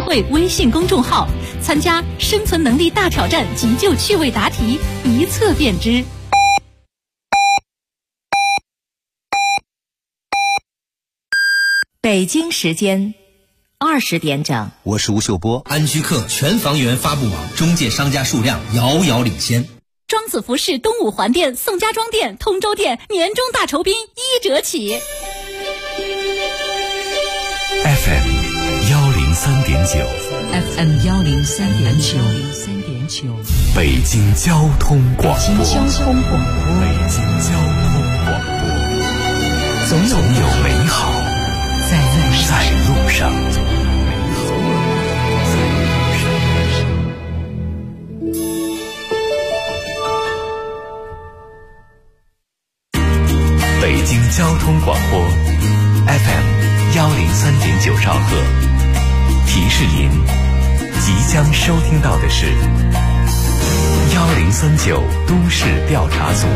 特会微信公众号，参加生存能力大挑战急救趣味答题，一测便知。 北京时间20点整， 我是吴秀波。 安居客全房源发布网中介商家数量遥遥领先。 庄子服饰东五环店、宋家庄店、通州店年终大酬宾1折起。 FM 103.9 FM 103.9 北京交通广播。 北京交通广播，总有美好在路上。北京交通广播 FM 103.9兆赫，提示您即将收听到的是1039都市调查组。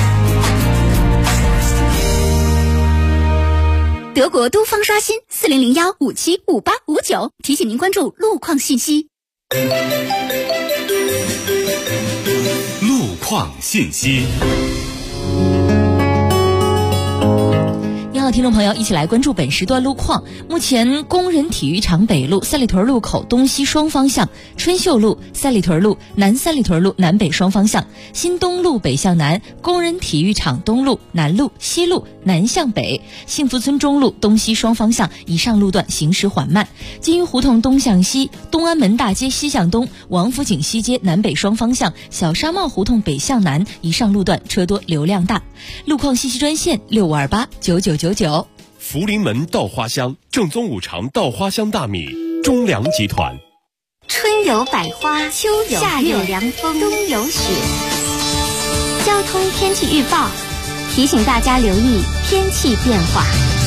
德国都方刷新4001575859，提醒您关注路况信息。 路况信息。 听众朋友，一起来关注本时段路况。目前工人体育场北路三里屯路口东西双方向，春秀路、三里屯路、南三里屯路南北双方向，新东路北向南，工人体育场东路、南路、西路南向北，幸福村中路东西双方向以上路段行驶缓慢，金鱼胡同东向西，东安门大街西向东，王府井西街南北双方向，小沙帽胡同北向南以上路段车多流量大。路况信息专线65289999。 福临门稻花香，正宗五常稻花香大米，中粮集团。 春有百花，秋有夏有凉风，冬有雪。交通天气预报提醒大家留意天气变化。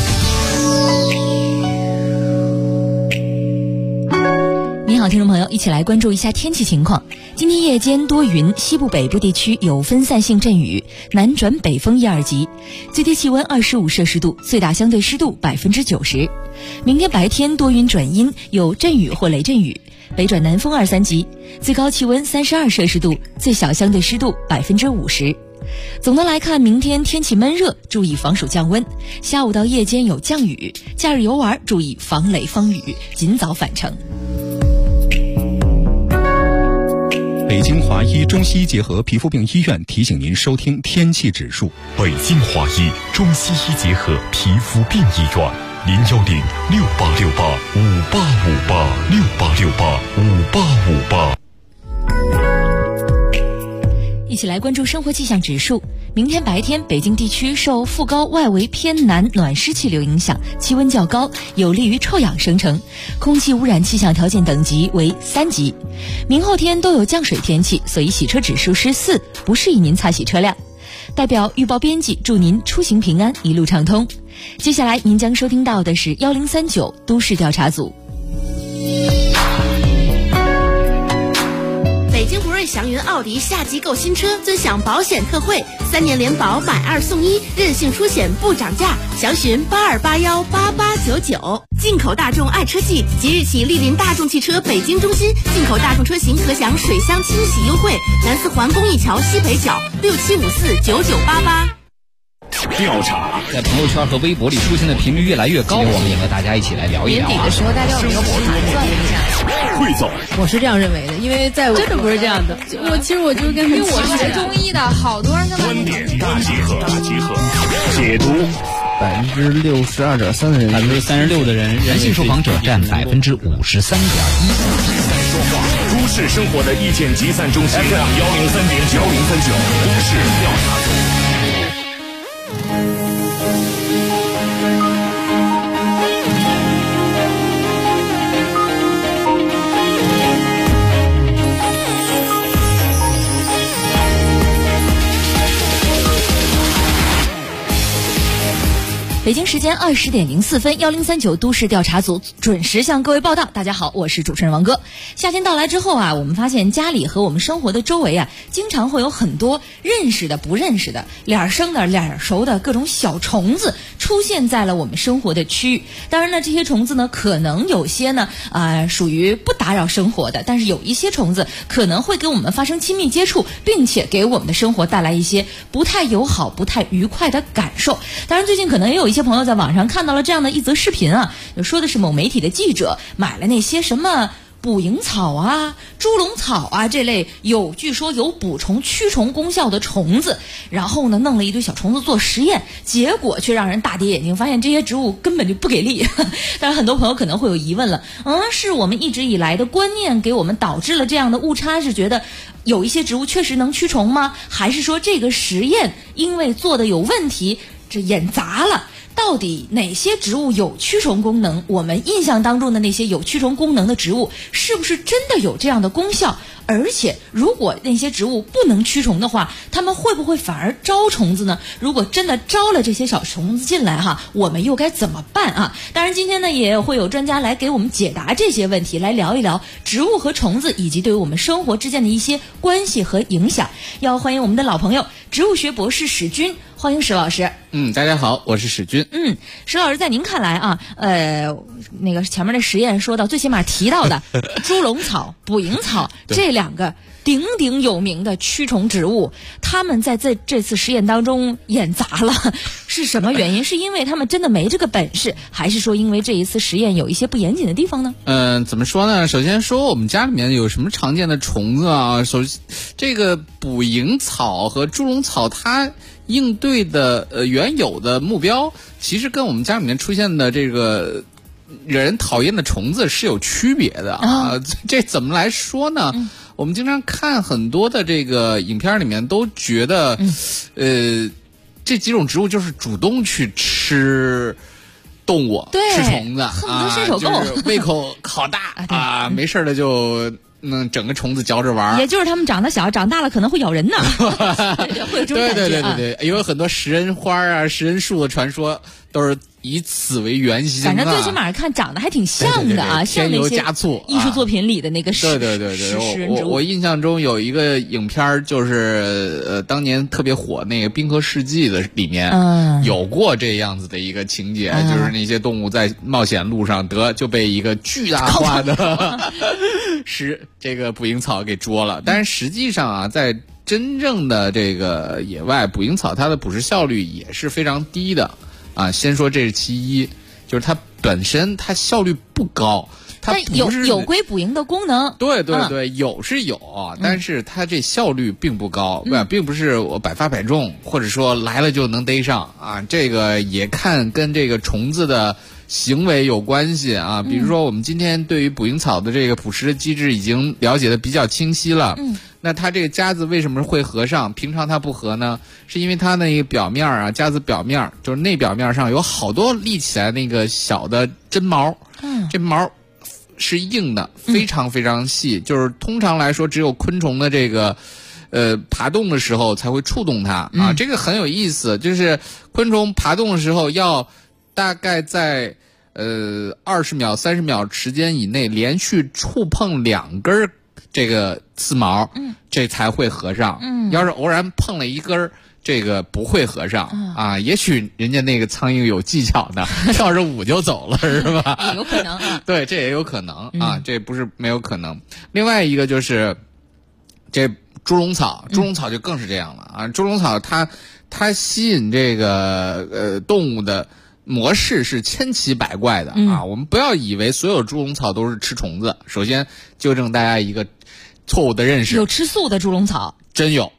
你好，听众朋友，一起来关注一下天气情况。今天夜间多云，西部北部地区有分散性阵雨，南转北风1、2级，最低气温25摄氏度，最大相对湿度90%。明天白天多云转阴，有阵雨或雷阵雨，北转南风2、3级，最高气温32摄氏度，最小相对湿度50%。总的来看，明天天气闷热，注意防暑降温，下午到夜间有降雨，假日游玩注意防雷防雨，尽早返程。 北京华医中西医结合皮肤病医院提醒您收听天气指数。 北京华医中西医结合皮肤病医院，0106868585858，686858。 一起来关注生活气象指数。明天白天，北京地区受副高外围偏南暖湿气流影响，气温较高，有利于臭氧生成，空气污染气象条件等级为3级。明后天都有降水天气，所以洗车指数是4，不适宜您擦洗车辆。代表预报编辑祝您出行平安，一路畅通。接下来您将收听到的是1039都市调查组。 北京博瑞祥云奥迪夏季购新车尊享保险特惠，3年联保买2送1，任性出险不涨价，详询82818899。进口大众爱车季即日起莅临大众汽车北京中心，进口大众车型可享水箱清洗优惠，南四环公益桥西北角67549988。 调查在朋友圈和微博里出现的频率越来越高，我们也和大家一起来聊一聊。 年底的时候，大家有没有盘算一下？ 汇总， 我是这样认为的，因为在真的不是这样的。其实我就是跟，因为我是学中医的，好多人他们观点大集合，解读。 62.3%的人 ，36%的人，男性受访者占53.1%。 说话，都市生活的意见集散中心 FM 103.9都市调查组。 北京时间20点04分，1039都市调查组准时向各位报道。大家好，我是主持人王哥。夏天到来之后啊，我们发现家里和我们生活的周围啊，经常会有很多认识的、不认识的、脸生的、脸熟的各种小虫子出现在了我们生活的区域。当然呢，这些虫子呢，可能有些呢，属于不打扰生活的，但是有一些虫子可能会跟我们发生亲密接触，并且给我们的生活带来一些不太友好、不太愉快的感受。当然，最近可能也有一些朋友在网上看到了这样的一则视频啊，说的是某媒体的记者买了那些什么捕蝇草啊、猪笼草啊这类据说有捕虫驱虫功效的虫子，然后呢弄了一堆小虫子做实验，结果却让人大跌眼镜，发现这些植物根本就不给力。当然很多朋友可能会有疑问了，是我们一直以来的观念给我们导致了这样的误差，是觉得有一些植物确实能驱虫吗？还是说这个实验因为做的有问题，这演砸了？到底哪些植物有驱虫功能？我们印象当中的那些有驱虫功能的植物，是不是真的有这样的功效？而且如果那些植物不能驱虫的话，它们会不会反而招虫子呢？如果真的招了这些小虫子进来我们又该怎么办啊？当然今天呢也会有专家来给我们解答这些问题，来聊一聊植物和虫子以及对于我们生活之间的一些关系和影响。要欢迎我们的老朋友植物学博士史军，欢迎史老师。 大家好，我是史军。 史老师，在您看来啊，那个前面的实验说到，最起码提到的猪笼草、捕蝇草这两个鼎鼎有名的驱虫植物，他们在这次实验当中演砸了，是什么原因？是因为他们真的没这个本事，还是说因为这一次实验有一些不严谨的地方呢？ 怎么说呢？首先说我们家里面有什么常见的虫子啊？这个捕蝇草和猪笼草，它应对的原有的目标，其实跟我们家里面出现的这个惹人讨厌的虫子是有区别的啊。这怎么来说呢？我们经常看很多的这个影片里面都觉得，这几种植物就是主动去吃动物、吃虫子啊，就是胃口好大啊，没事的就整个虫子嚼着玩， 也就是他们长得小，长大了可能会咬人呢。会有这种感觉。 对，有很多食人花啊、食人树的传说都是以此为原型。 反正最起码看长得还挺像的啊， 添油加醋， 艺术作品里的那个食人植物。 我印象中有一个影片，就是当年特别火那个《冰河世纪》的里面，有过这样子的一个情节，就是那些动物在冒险路上就被一个巨大化的这个捕蝇草给捉了。但是实际上啊，在真正的这个野外，捕蝇草它的捕食效率也是非常低的啊。先说这是其一，就是它本身它效率不高，它有归捕蝇的功能。 对，有是有，但是它这效率并不高，并不是我百发百中，或者说来了就能逮上啊。这个也看跟这个虫子的行为有关系啊。比如说我们今天对于捕蝇草的这个捕食的机制已经了解的比较清晰了，那它这个夹子为什么会合上？平常它不合呢？是因为它那个表面啊，夹子表面就是内表面上有好多立起来那个小的针毛，这毛是硬的，非常非常细，就是通常来说只有昆虫的这个爬动的时候才会触动它啊。这个很有意思，就是昆虫爬动的时候要大概在20秒、30秒时间以内连续触碰2根这个刺毛，这才会合上。要是偶然碰了1根，这个不会合上啊。也许人家那个苍蝇有技巧呢，跳着舞就走了，是吧？ 有可能啊。 对，这也有可能啊，这不是没有可能。另外一个就是这猪笼草就更是这样了啊。猪笼草它吸引这个动物的模式是千奇百怪的啊。我们不要以为所有猪笼草都是吃虫子。首先纠正大家一个错误的认识， 有吃素的猪笼草， 真有。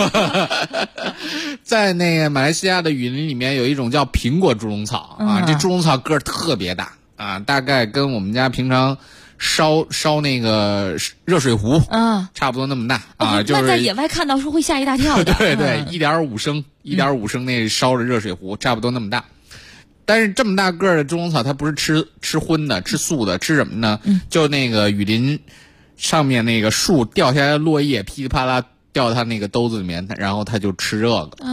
在那个马来西亚的雨林里面有一种叫苹果猪笼草啊，这猪笼草个儿特别大啊，大概跟我们家平常烧那个热水壶差不多那么大啊。就是那在野外看到是会吓一大跳的。 对，1.5升那烧的热水壶差不多那么大。但是这么大个儿的猪笼草，它不是吃荤的，吃素的，吃什么呢？就那个雨林上面那个树掉下来的落叶噼里啪啦掉到它那个兜子里面，然后它就吃这个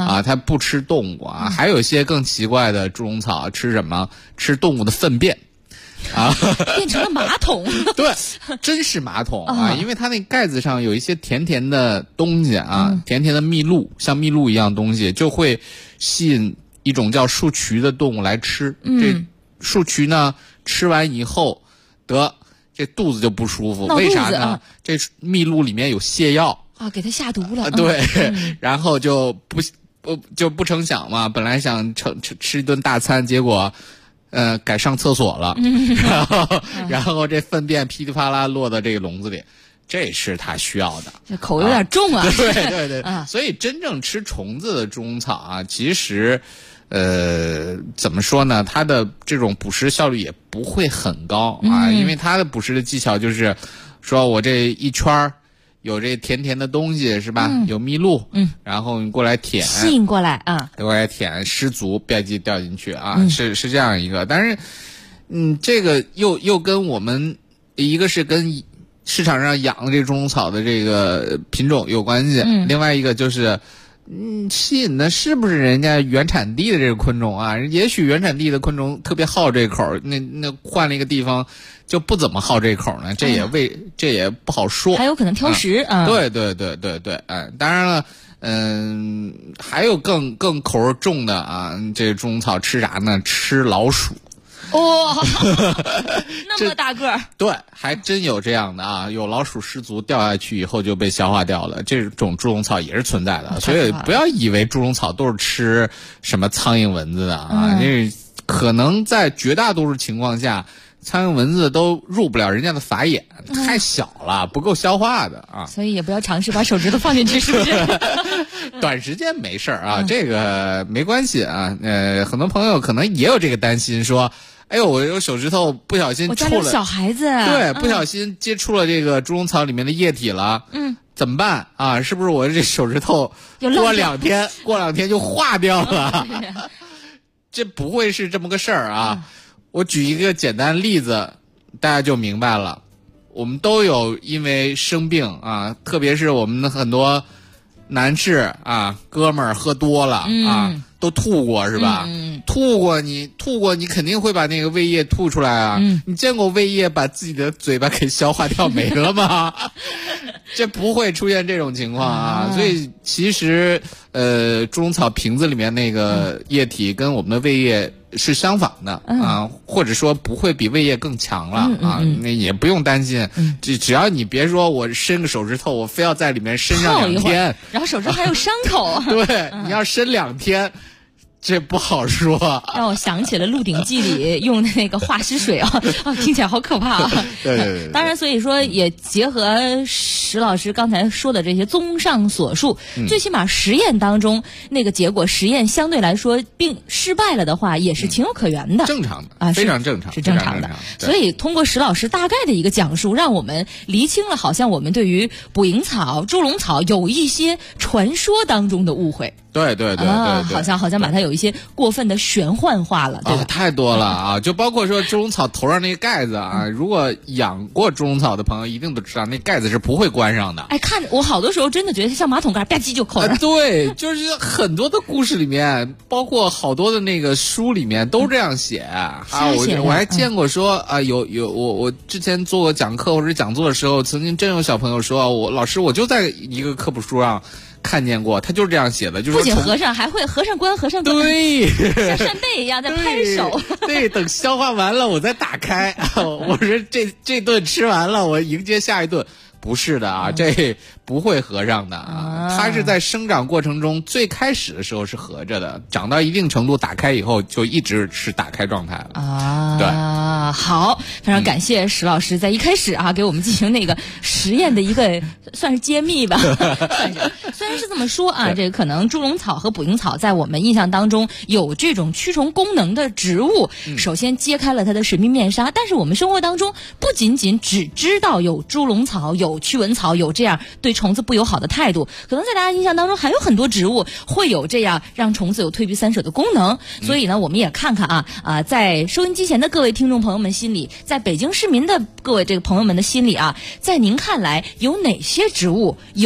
啊，它不吃动物啊。还有一些更奇怪的猪笼草吃什么？吃动物的粪便。啊， 变成了马桶。 对，真是马桶啊！因为它那盖子上有一些甜甜的东西啊，甜甜的蜜露，像蜜露一样东西，就会吸引一种叫树渠的动物来吃。这树渠呢，吃完以后这肚子就不舒服，为啥呢？这蜜露里面有泻药啊，给它下毒了。 对，然后就不成想嘛，本来想吃一顿大餐，结果。改上厕所了，然后这粪便噼里啪啦落到这个笼子里，这是他需要的。 这口有点重啊！ 对，所以真正吃虫子的猪笼草啊，其实，怎么说呢？它的这种捕食效率也不会很高啊，因为它的捕食的技巧就是说我这一圈有这甜甜的东西是吧？有蜜露，然后你过来舔， 吸引过来啊， 过来舔，失足吧唧掉进去啊，是这样一个。但是，这个又跟我们一个是跟市场上养的这猪笼草的这个品种有关系，另外一个就是。吸引的是不是人家原产地的这个昆虫啊？也许原产地的昆虫特别好这口，那换了一个地方就不怎么好这口呢，这也不好说。 还有可能挑食啊。 对，当然了，还有更口味重的啊，这猪笼草吃啥呢？吃老鼠。 哇，那么大个儿， 对，还真有这样的啊！有老鼠失足掉下去以后就被消化掉了，这种猪笼草也是存在的，所以不要以为猪笼草都是吃什么苍蝇蚊子的啊，这可能在绝大多数情况下，苍蝇蚊子都入不了人家的法眼，太小了，不够消化的啊。 所以也不要尝试把手指头放进去，是不是？ 短时间没事啊，这个没关系啊。很多朋友可能也有这个担心，说。哎呦，我有手指头不小心触了， 我家有小孩子， 对，不小心接触了这个猪笼草里面的液体了，怎么办啊？是不是我这手指头过两天就化掉了？这不会是这么个事儿啊！我举一个简单例子，大家就明白了。我们都有因为生病啊，特别是我们的很多男士啊，哥们儿喝多了啊。都吐过是吧？吐过你肯定会把那个胃液吐出来啊！你见过胃液把自己的嘴巴给消化掉没了吗？这不会出现这种情况啊！所以其实猪笼草瓶子里面那个液体跟我们的胃液是相仿的啊，或者说不会比胃液更强了啊，那也不用担心。只要你别说我伸个手指头，我非要在里面伸上2天， 然后手指还有伤口。 对，你要伸2天。这不好说， 让我想起了《鹿鼎记》里用的那个化湿水啊，听起来好可怕啊！ 对。 当然，所以说也结合石老师刚才说的这些综上所述，最起码实验当中那个结果，实验相对来说并失败了的话，也是情有可原的， 正常的啊，非常正常， 是正常的。所以通过石老师大概的一个讲述，让我们厘清了好像我们对于捕蝇草、猪笼草有一些传说当中的误会。 对， 好像把它有一些过分的玄幻化了，对吧？ 太多了啊！就包括说猪笼草头上那个盖子啊，如果养过猪笼草的朋友一定都知道，那盖子是不会关上的。 哎，看我好多时候真的觉得像马桶盖，吧唧就扣上。 对，就是很多的故事里面，包括好多的那个书里面都这样写啊。我还见过说啊，有我之前做过讲课或者讲座的时候，曾经真有小朋友说，老师我就在一个科普书上。看见过，他就是这样写的，就是不仅和尚还会和尚关， 对， 像扇贝一样在拍手。 对，等消化完了我再打开。我说这顿吃完了，我迎接下一顿。不是的啊，这不会合上的啊，它是在生长过程中最开始的时候是合着的，长到一定程度打开以后就一直是打开状态了啊。 对， 好，非常感谢石老师在一开始啊给我们进行那个实验的一个算是揭秘吧。虽然是这么说啊，这个可能猪笼草和捕蝇草在我们印象当中有这种驱虫功能的植物，首先揭开了它的神秘面纱，但是我们生活当中不仅仅只知道有猪笼草有驱蚊草有这样对虫子不友好的态度，可能在大家印象当中还有很多植物会有这样让虫子有退避三舍的功能。所以呢，我们也看看在收音机前的各位听众朋友们心里，在北京市民的各位这个朋友们的心里啊，在您看来有哪些植物有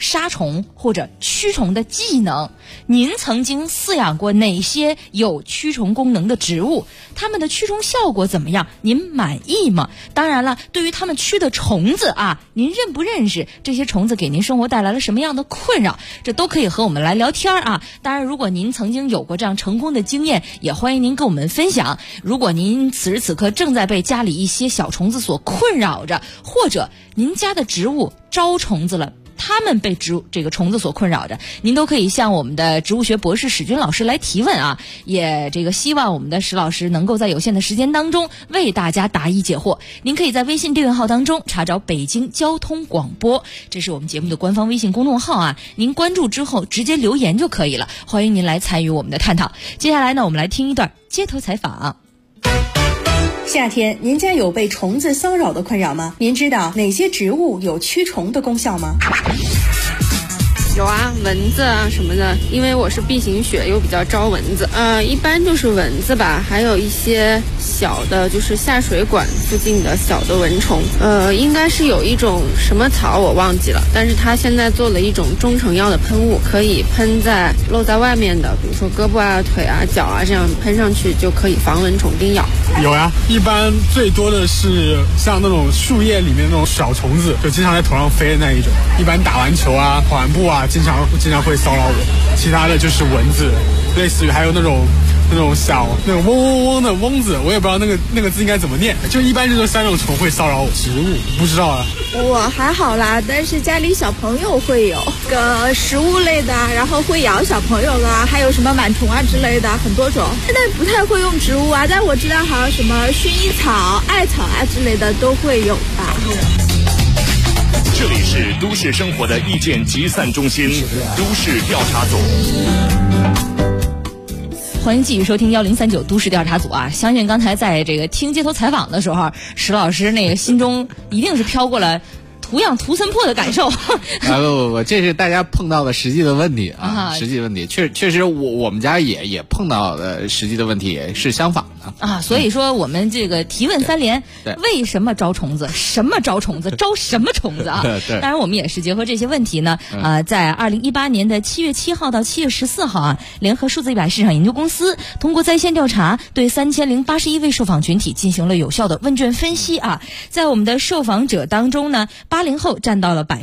杀虫或者驱虫的技能。您曾经饲养过哪些有驱虫功能的植物？它们的驱虫效果怎么样？您满意吗？当然了，对于它们驱的虫子啊，您认不认识？这些虫子给您生活带来了什么样的困扰？这都可以和我们来聊天啊。当然，如果您曾经有过这样成功的经验，也欢迎您跟我们分享。如果您此时此刻正在被家里一些小虫子所困扰着，或者您家的植物招虫子了，他们被这个虫子所困扰着，您都可以向我们的植物学博士史军老师来提问啊。也希望我们的史老师能够在有限的时间当中为大家答疑解惑。您可以在微信订阅号当中查找北京交通广播，这是我们节目的官方微信公众号啊。您关注之后直接留言就可以了，欢迎您来参与我们的探讨。接下来呢，我们来听一段街头采访。 夏天，您家有被虫子骚扰的困扰吗？您知道哪些植物有驱虫的功效吗？ 有啊，蚊子啊什么的，因为我是 B 型血，又比较招蚊子。一般就是蚊子吧，还有一些小的，就是下水管附近的小的蚊虫。应该是有一种什么草我忘记了，但是它现在做了一种中成药的喷雾，可以喷在露在外面的，比如说胳膊啊、腿啊、脚啊，这样喷上去就可以防蚊虫叮咬。 有呀，一般最多的是像那种树叶里面那种小虫子，就经常在头上飞的那一种。一般打完球啊、跑完步啊，经常会骚扰我。其他的就是蚊子，类似于还有那种小那种嗡嗡嗡的嗡子，我也不知道那个字应该怎么念。就一般这3种虫会骚扰我。植物不知道啊。 我还好啦，但是家里小朋友会有个食物类的，然后会咬小朋友的，还有什么螨虫啊之类的，很多种。现在不太会用植物啊，但我知道好像什么薰衣草、艾草啊之类的都会有吧。 这里是都市生活的意见集散中心，都市调查组。 欢迎继续收听1039都市调查组啊！相信刚才在这个听街头采访的时候，史老师那个心中一定是飘过了图样图森破的感受。 不，这是大家碰到的实际的问题啊，实际问题确实我们家也碰到的实际的问题是相反的啊。所以说我们这个提问3连，为什么招虫子？什么招虫子？招什么虫子啊？当然我们也是结合这些问题呢，在2018年的7月7号到7月14号啊，联合数字100市场研究公司通过在线调查，对3081位受访群体进行了有效的问卷分析啊。在我们的受访者当中呢，80后占到了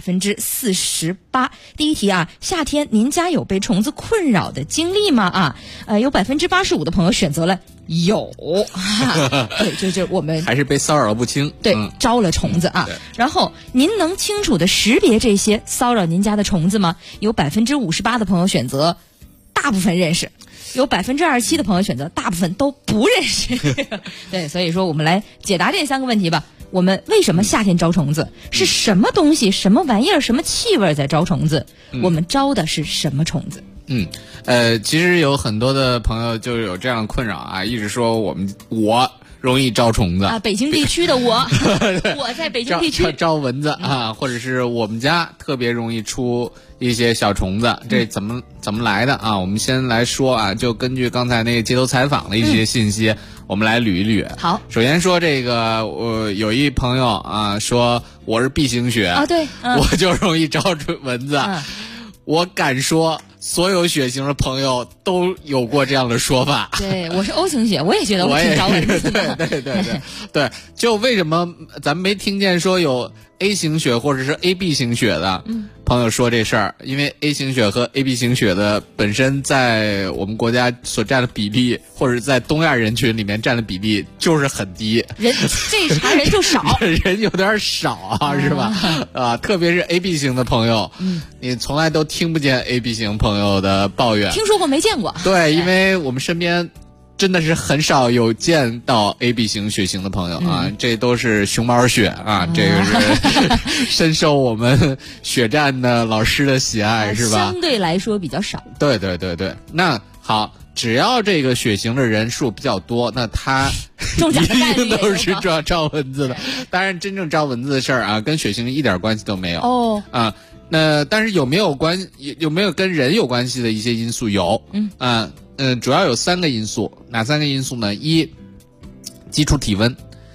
48%。第一题啊，夏天您家有被虫子困扰的经历吗？有85%的朋友选择了有，对，就是我们还是被骚扰不清， 对，招了虫子啊。然后您能清楚的识别这些骚扰您家的虫子吗？有58%的朋友选择大部分认识。有27%的朋友选择大部分都不认识。对，所以说我们来解答这3个问题吧。我们为什么夏天招虫子？是什么东西、什么玩意儿、什么气味在招虫子？我们招的是什么虫子？ 其实有很多的朋友就有这样的困扰啊，一直说我容易招虫子啊，北京地区的我在北京地区招蚊子啊，或者是我们家特别容易出一些小虫子，这怎么来的啊？我们先来说啊，就根据刚才那个街头采访的一些信息，我们来捋一捋。 好， 首先说这个，我有一朋友啊说我是 B 型血啊，对， 我就容易招蚊子。我敢说，所有血型的朋友都有过这样的说法。 对，我是 O 型血，我也觉得我挺招蚊子的。 对，就为什么咱们没听见说有 A 型血或者是 AB 型血的朋友说这事儿？因为 A 型血和 AB 型血的本身在我们国家所占的比例，或者在东亚人群里面占的比例就是很低， 这茬人就少， 人有点少啊，是吧？特别是 AB 型的朋友，你从来都听不见 AB 型朋友的抱怨， 听说过没见过？ 对，因为我们身边真的是很少有见到 AB 型血型的朋友啊，这都是熊猫血啊，这个是深受我们血战的老师的喜爱，是吧？ 相对来说比较少。 对，那好，只要这个血型的人数比较多，那他一定都是招蚊子的。当然，真正招蚊子的事儿啊，跟血型一点关系都没有。那但是有没有跟人有关系的一些因素有？主要有3个因素，哪3个因素呢？一，基础体温，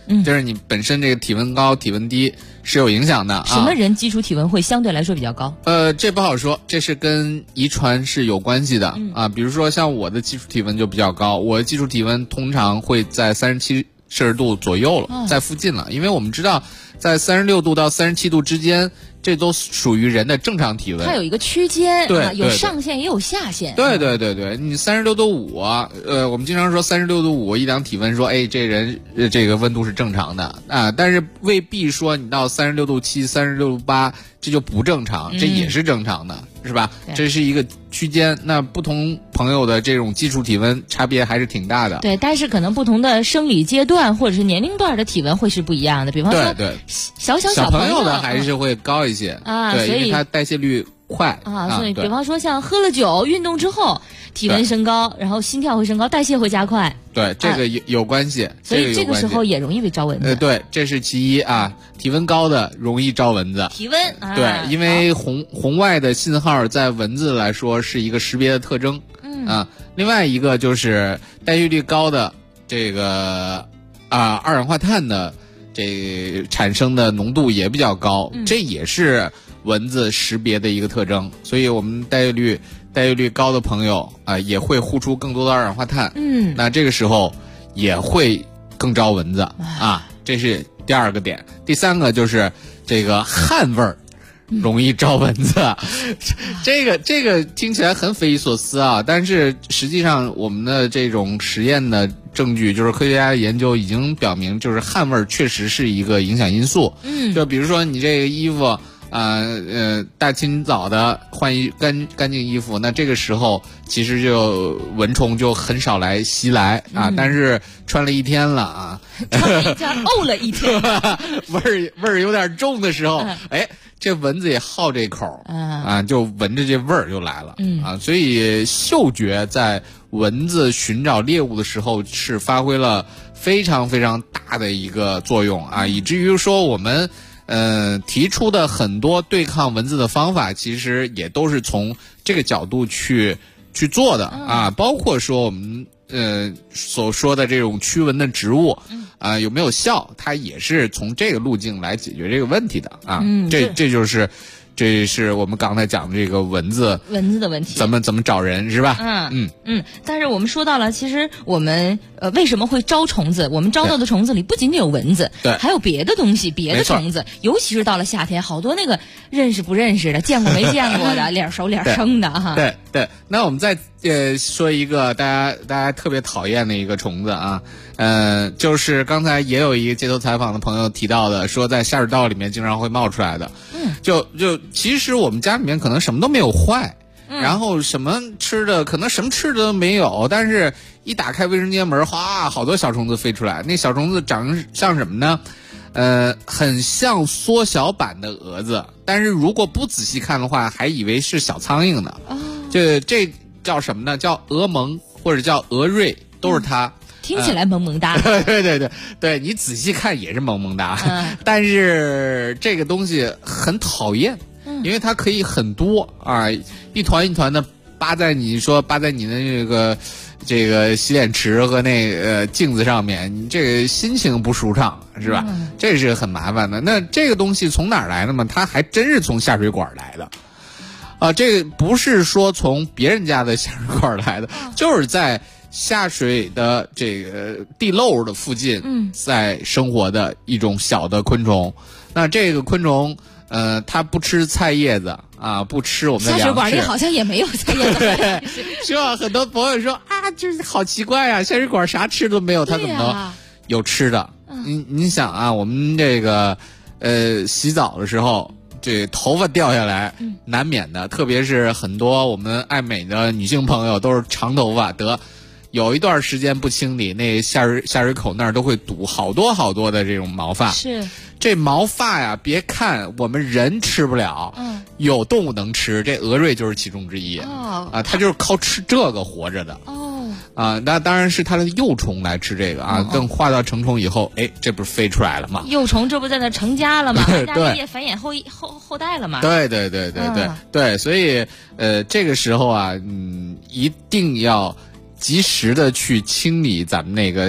就是你本身这个体温高、体温低是有影响的啊。 什么人基础体温会相对来说比较高？ 这不好说，这是跟遗传是有关系的啊。比如说像我的基础体温就比较高，我的基础体温通常会在37摄氏度左右了，在附近了。因为我们知道，在36度到37度之间，这都属于人的正常体温。 它有一个区间， 对， 有上限也有下限。 对，你36度5，我们经常说36度5一量体温，说这人这个温度是正常的啊，但是未必说你到36度7、36度8这就不正常，这也是正常的，是吧？这是一个区间，那不同朋友的这种基础体温差别还是挺大的。 对，但是可能不同的生理阶段或者是年龄段的体温会是不一样的。比方说， 对， 小朋友的还是会高一些啊， 对， 所以因为它代谢率快啊，所以比方说像喝了酒、运动之后，体温升高，然后心跳会升高，代谢会加快。 对，这个有关系， 所以这个时候也容易被招蚊子。 对，这是其一啊，体温高的容易招蚊子。 体温对，因为红外的信号在蚊子来说是一个识别的特征。另外一个就是代谢率高的这个二氧化碳的这产生的浓度也比较高，这也是蚊子识别的一个特征。所以我们代谢率高的朋友也会呼出更多的二氧化碳。那这个时候也会更招蚊子啊，这是第二个点。第三个就是这个汗味儿容易招蚊子。这个听起来很匪夷所思啊，但是实际上我们的这种实验的证据，就是科学家的研究已经表明，就是汗味儿确实是一个影响因素。就比如说你这个衣服大清早的换一干净衣服，那这个时候其实就蚊虫就很少来袭来啊。但是穿了一天了啊， 穿了一天沤了一天， 味儿有点重的时候，这蚊子也好这口啊，就闻着这味儿就来了啊。所以嗅觉在蚊子寻找猎物的时候是发挥了非常非常大的一个作用啊，以至于说我们提出的很多对抗蚊子的方法，其实也都是从这个角度去做的啊，包括说我们所说的这种驱蚊的植物有没有效，它也是从这个路径来解决这个问题的啊。这是我们刚才讲的这个蚊子的问题， 怎么找人是吧？ 但是我们说到了，其实我们为什么会招虫子？我们招到的虫子里不仅仅有蚊子， 对， 还有别的东西，别的虫子，尤其是到了夏天，好多那个认识不认识的、见过没见过的，脸熟脸生的哈。 对，那我们再说一个大家特别讨厌的一个虫子啊，就是刚才也有一个街头采访的朋友提到的，说在下水道里面经常会冒出来的。就其实我们家里面可能什么都没有坏，然后什么吃的可能什么吃的都没有，但是一打开卫生间门，哗，好多小虫子飞出来。那小虫子长像什么呢？很像缩小版的蛾子，但是如果不仔细看的话，还以为是小苍蝇呢。这叫什么呢？叫蛾虻或者叫蛾蚋，都是它。 听起来萌萌哒。 对，你仔细看也是萌萌哒，但是这个东西很讨厌，因为它可以很多啊，一团一团的扒在你的这个洗脸池和镜子上面，你这个心情不舒畅是吧？这是很麻烦的。那这个东西从哪儿来的嘛？它还真是从下水管来的。这个不是说从别人家的下水管来的，就是在下水的这个地漏的附近，在生活的一种小的昆虫。那这个昆虫，它不吃菜叶子啊，不吃我们的粮食。 下水管里好像也没有菜叶子。 对，是吧？很多朋友说啊，这好奇怪啊，下水管啥吃都没有，它怎么能有吃的？你想啊，我们这个洗澡的时候。这头发掉下来，难免的，特别是很多我们爱美的女性朋友都是长头发，有一段时间不清理，那下水口那儿都会堵好多的这种毛发。 是， 这毛发呀，别看我们人吃不了，有动物能吃，这蛾蚋就是其中之一。它就是靠吃这个活着的。那当然是它的幼虫来吃这个啊，等化到成虫以后，这不是飞出来了吗？ 幼虫这不在那成家了吗？对，繁衍后代了吗？ 对，所以这个时候啊，一定要及时的去清理咱们那个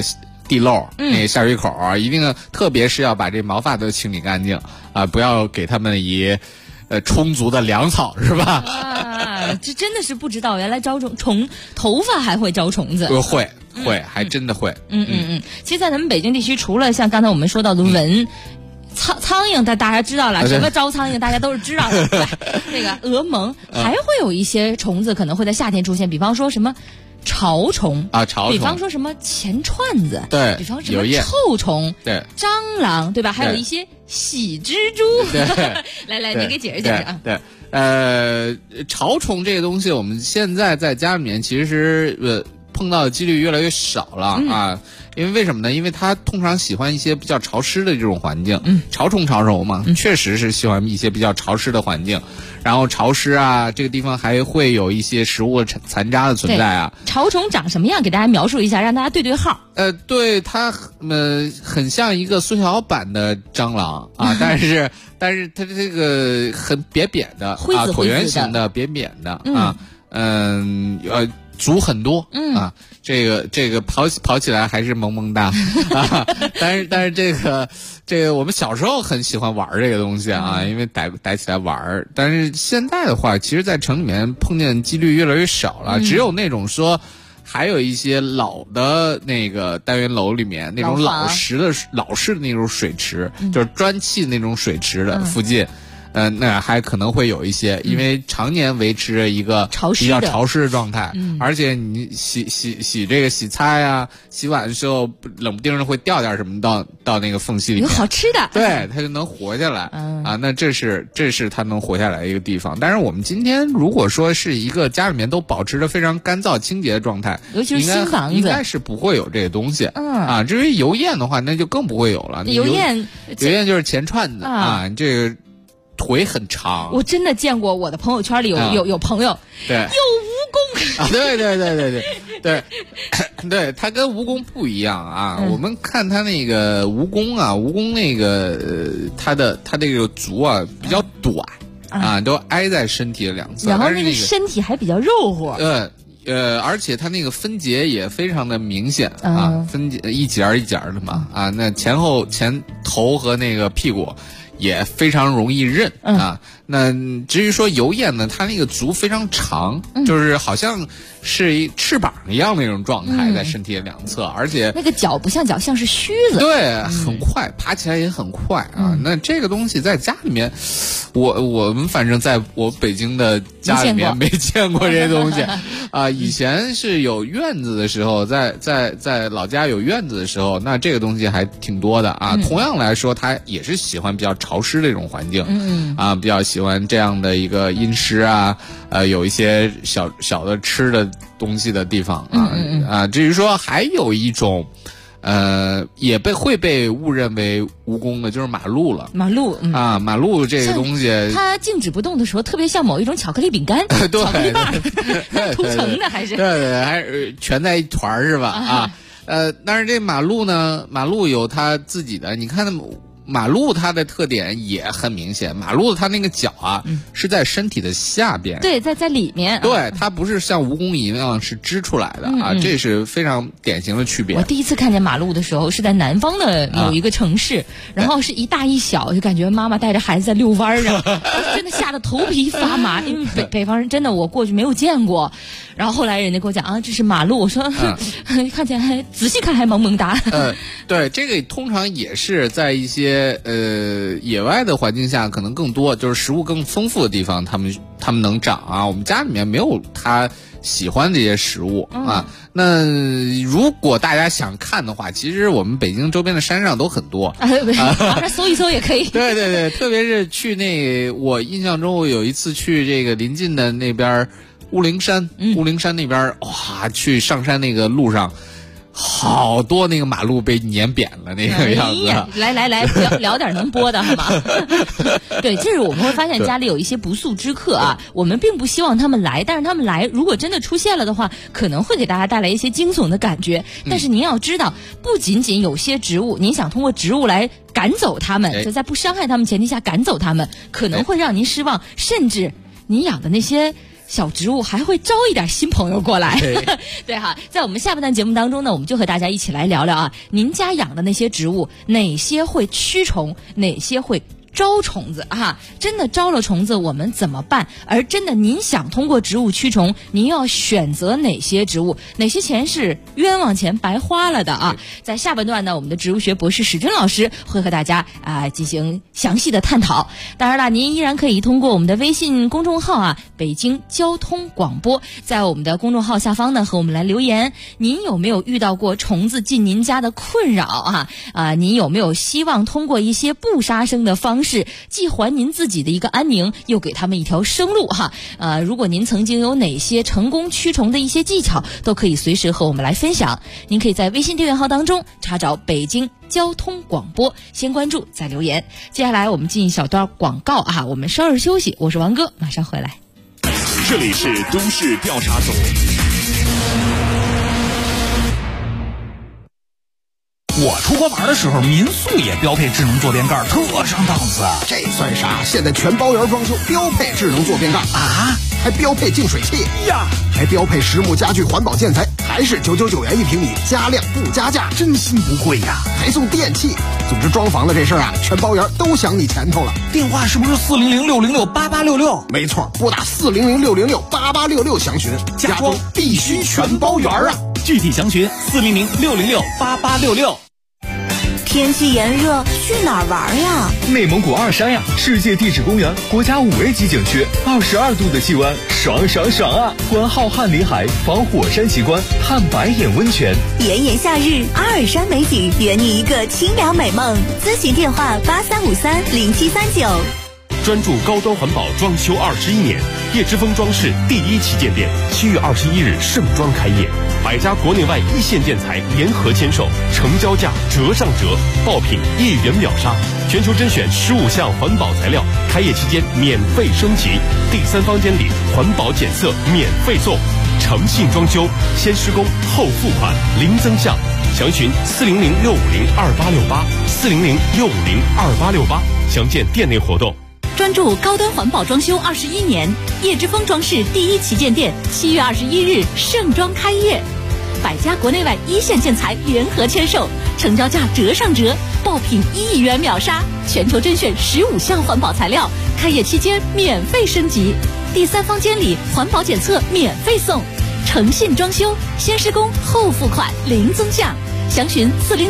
地漏，那个下水口啊，一定特别是要把这毛发都清理干净啊，不要给它们以充足的粮草，是吧？ 这真的是不知道，原来招虫头发还会招虫子。 会，还真的会。 其实，在咱们北京地区，除了像刚才我们说到的蚊。苍蝇，大家知道了，什么招苍蝇，大家都是知道的。对，这个蛾虻，还会有一些虫子可能会在夏天出现，比方说什么潮虫啊，潮虫， 比方说什么钱串子， 对， 比方什么臭虫， 对， 蟑螂，对吧？还有一些喜蜘蛛。 对， 来，你给解释解释啊。 对，潮虫这个东西，我们现在在家里面其实碰到的几率越来越少了啊。因为什么呢？因为它通常喜欢一些比较潮湿的这种环境，潮虫潮虫嘛，确实是喜欢一些比较潮湿的环境。然后潮湿啊，这个地方还会有一些食物残渣的存在啊。 潮虫长什么样？给大家描述一下，让大家对号。 对，它很像一个缩小版的蟑螂啊，但是它这个很扁扁的啊，椭圆形的扁扁的啊，足很多啊，这个跑起来还是萌萌哒啊，但是这个我们小时候很喜欢玩这个东西啊，因为逮起来玩，但是现在的话，其实在城里面碰见几率越来越少了，只有那种说还有一些老的那个单元楼里面那种老式的那种水池，就是砖砌那种水池的附近。那还可能会有一些，因为常年维持一个比较潮湿的状态，而且你洗这个洗菜啊、洗碗的时候，冷不丁的会掉点什么到那个缝隙里面， 有好吃的， 对，它就能活下来啊。那这是它能活下来的一个地方。但是我们今天如果说是一个家里面都保持着非常干燥清洁的状态， 尤其是新房子， 应该是不会有这个东西啊。至于油烟的话，那就更不会有了。 油烟就是钱串子啊，这个。腿很长， 我真的见过，我的朋友圈里有朋友， 对， 有蜈蚣啊，对，它跟蜈蚣不一样啊。我们看它那个蜈蚣啊，蜈蚣那个它这个足啊比较短啊，都挨在身体的两侧， 然后那个身体还比较肉乎。 而且它那个分节也非常的明显啊，分节一节一节的嘛啊，那前头和那个屁股。也非常容易认啊。那至于说油燕呢，它那个足非常长，就是好像是一翅膀一样那种状态，在身体的两侧，而且那个脚不像脚，像是须子。 对，很快，爬起来也很快啊。那这个东西在家里面，我们反正在我北京的家里面没见过这些东西啊。以前是有院子的时候，在老家有院子的时候，那这个东西还挺多的啊。同样来说，它也是喜欢比较潮湿的这种环境，啊，比较喜欢这样的一个阴湿啊，有一些小的吃的东西的地方啊。至于说还有一种，也会被误认为蜈蚣的，就是马鹿了。 马鹿啊，马鹿这个东西， 它静止不动的时候，特别像某一种巧克力饼干， 对， 巧克力棒涂成的，还是对，还是全在一团是吧？啊，但是这马鹿呢，马鹿有它自己的，你看马鹿它的特点也很明显，马鹿它那个脚啊，是在身体的下边， 对，在里面， 对，它不是像蜈蚣一样是支出来的啊，这是非常典型的区别。 我第一次看见马鹿的时候是在南方的某一个城市，然后是一大一小，就感觉妈妈带着孩子在遛弯儿啊，真的吓得头皮发麻，因为北方人真的我过去没有见过。然后后来人家跟我讲啊，这是马鹿，我说看起来还仔细看还萌萌哒。 对，这个通常也是在一些野外的环境下可能更多，就是食物更丰富的地方，他们能长啊。我们家里面没有它喜欢这些食物啊。那如果大家想看的话，其实我们北京周边的山上都很多， 搜一搜也可以。 对，特别是去我印象中我有一次去这个临近的那边。乌灵山那边，哇，去上山那个路上，好多那个马路被碾扁了那个样子。 来，聊点能播的好吗？对，这是我们会发现家里有一些不速之客啊，我们并不希望他们来，但是他们来，如果真的出现了的话，可能会给大家带来一些惊悚的感觉。但是您要知道，不仅仅有些植物，您想通过植物来赶走它们，就在不伤害它们前提下赶走它们，可能会让您失望，甚至你养的那些小植物还会招一点新朋友过来。对哈，在我们下半段节目当中呢，我们就和大家一起来聊聊啊，您家养的那些植物，哪些会驱虫，哪些会招虫子啊？真的招了虫子我们怎么办？而真的您想通过植物驱虫，您要选择哪些植物？哪些钱是冤枉钱白花了的啊？在下半段呢，我们的植物学博士史军老师会和大家进行详细的探讨。当然了，您依然可以通过我们的微信公众号啊，北京交通广播，在我们的公众号下方呢和我们来留言。您有没有遇到过虫子进您家的困扰啊？您有没有希望通过一些不杀生的方式，既还您自己的一个安宁，又给他们一条生路哈？如果您曾经有哪些成功驱虫的一些技巧，都可以随时和我们来分享。您可以在微信订阅号当中查找北京交通广播，先关注再留言。接下来我们进一小段广告啊，我们稍事休息。我是王哥，马上回来。 这里是都市调查组。 我出国玩的时候，民宿也标配智能坐便盖，特上档次。 这算啥？现在全包圆装修标配智能坐便盖啊， 还标配净水器呀， 还标配实木家具环保建材，还是999元1平米，加量不加价， 真心不贵呀。 还送电器。总之装潢的这事儿啊，全包圆都想你钱头了。 电话是不是400-606-8866？ 没错，拨打400-606-8866详询。 家装必须全包圆啊！具体详询400-606-8866。 天气炎热，去哪儿玩呀？ 内蒙古二山呀，世界地质公园国家5A级景区，22度的气温，爽爽爽啊！观浩瀚林海，访火山奇观，探白眼温泉。 炎炎夏日，阿尔山美景，圆你一个清凉美梦。咨询电话83530739。 专注高端环保装修21年，叶之峰装饰第1旗舰店7月21日盛装开业，100家国内外一线建材联合签售，成交价折上折，爆品1元秒杀，全球甄选15项环保材料，开业期间免费升级，第3方监理，环保检测免费送，诚信装修，先施工后付款，零增项，详询400-650-2868，400-650-2868，详见店内活动。 专注高端环保装修21年，叶之峰装饰第1旗舰店7月21日盛装开业，100家国内外一线建材联合签售，成交价折上折，爆品1亿元秒杀，全球甄选15项环保材料，开业期间免费升级，第3方监理，环保检测免费送，诚信装修，先施工后付款，零增项，详询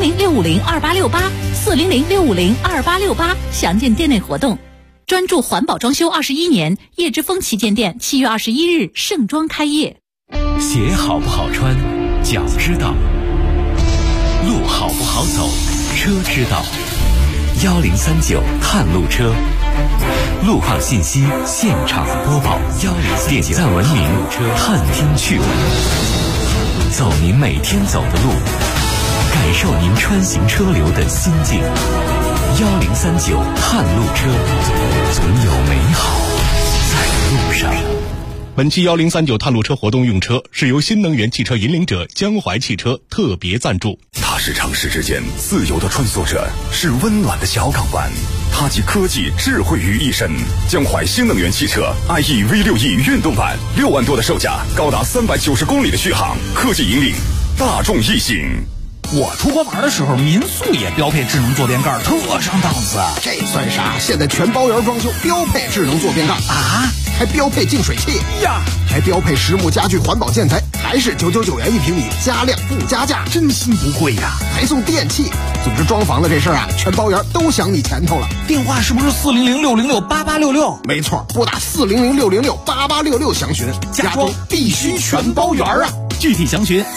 400-650-2868，400-650-2868，详见店内活动。专注环保装修21年，叶之峰旗舰店7月21日盛装开业。 鞋好不好穿，脚知道；路好不好走，车知道。1039探路车，路况信息现场播报。点赞文明，探听趣闻，走您每天走的路，感受您穿行车流的心境。1039探路车，总有美好在路上。 本期1039探路车活动用车是由新能源汽车引领者江淮汽车特别赞助。 它是城市之间自由的穿梭者，是温暖的小港湾，它集科技智慧于一身。江淮新能源汽车 IE V6E 运动版，6万多的售价，高达390公里的续航，科技引领大众异性。 我出国玩的时候，民宿也标配智能坐便盖，特上档次。 这算啥？现在全包圆装修标配智能坐便盖啊， 还标配净水器呀， 还标配实木家具环保建材，还是999元1平米，加量不加价， 真心不贵呀。 还送电器。总之装潢的这事儿啊，全包圆都想你钱头了。 电话是不是400-606-8866？ 没错，拨打400-606-8866详询。 家装必须全包圆啊！具体详询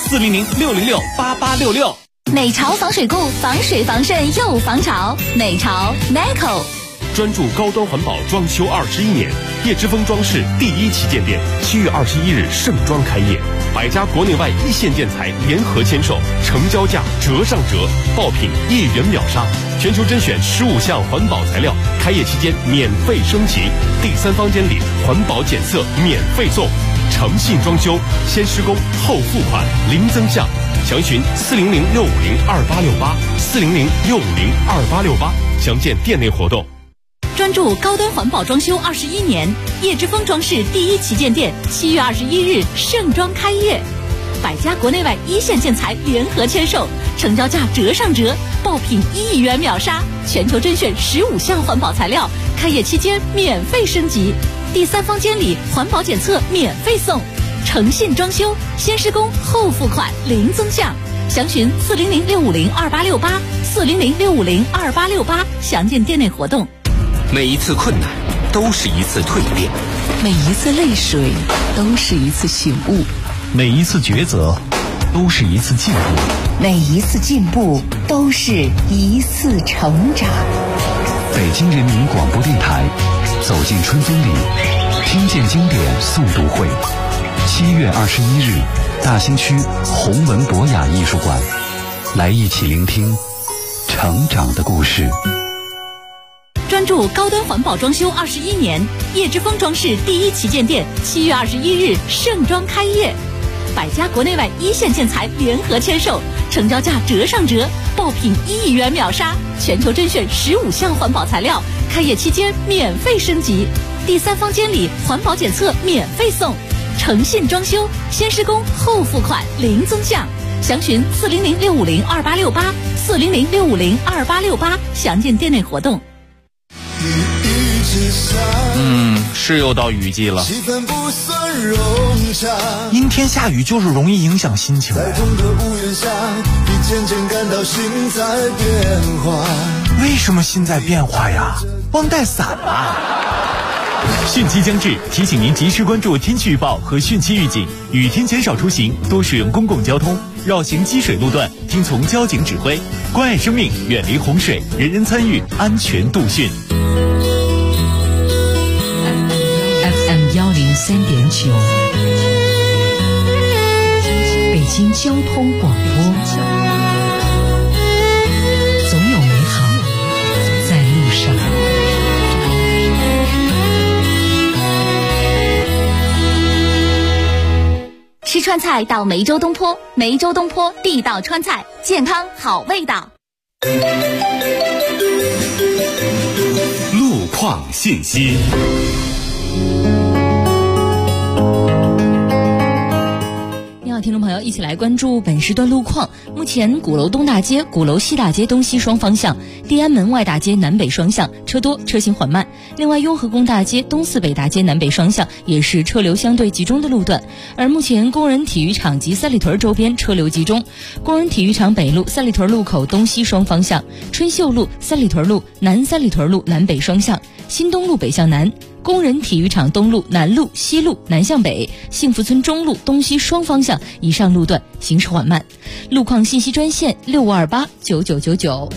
400-606-8866。 美潮防水固，防水防渗又防潮。美潮 Neco。 专注高端环保装修21年，叶之峰装饰第1旗舰店7月21日盛装开业，100家国内外一线建材联合签售，成交价折上折，爆品1元秒杀，全球甄选15项环保材料，开业期间免费升级，第3方监理，环保检测免费送，诚信装修，先施工后付款，零增项，详询400-650-2868，400-650-2868，详见店内活动。 专注高端环保装修21年，叶之峰装饰第一旗舰店7月21日盛装开业，百家国内外一线建材联合签售，成交价折上折，爆品1亿元秒杀，全球甄选15项环保材料，开业期间免费升级，第3方监理环保检测免费送，诚信装修，先施工后付款零增项，详询400-650-2868，400-650-2868，详见店内活动。 每一次困难都是一次蜕变， 每一次泪水都是一次醒悟， 每一次抉择都是一次进步， 每一次进步都是一次成长。 北京人民广播电台，走进春风里，听见经典诵读会，7月21日，大兴区弘文博雅艺术馆，来一起聆听成长的故事。 专注高端环保装修21年，叶之峰装饰第一旗舰店7月21日盛装开业，百家国内外一线建材联合签售，成交价折上折，爆品1亿元秒杀，全球甄选15项环保材料，开业期间免费升级，第3方监理环保检测免费送，诚信装修，先施工后付款零增项，详询400-650-2868，400-650-2868，详见店内活动。 是又到雨季了，阴天下雨就是容易影响心情。为什么心在变化呀？忘带伞了。 汛期将至，提醒您及时关注天气预报和汛期预警，雨天减少出行，多使用公共交通，绕行积水路段，听从交警指挥，关爱生命，远离洪水，人人参与，安全度汛。 FM 103.9，北京交通广播，总有美好在路上。 吃川菜到梅州东坡，梅州东坡地道川菜，健康好味道。 路况信息。 听众朋友，一起来关注本时段路况。目前鼓楼东大街、鼓楼西大街东西双方向、地安门外大街南北双向车多，车行缓慢。另外，雍和宫大街东四北大街南北双向也是车流相对集中的路段。而目前工人体育场及三里屯周边车流集中。工人体育场北路三里屯路口东西双方向、春秀路、三里屯路、南三里屯路南北双向、新东路北向南。工人体育场东路、南路、西路南向北、幸福村中路东西双方向以上路段行驶缓慢。路况信息专线65289999。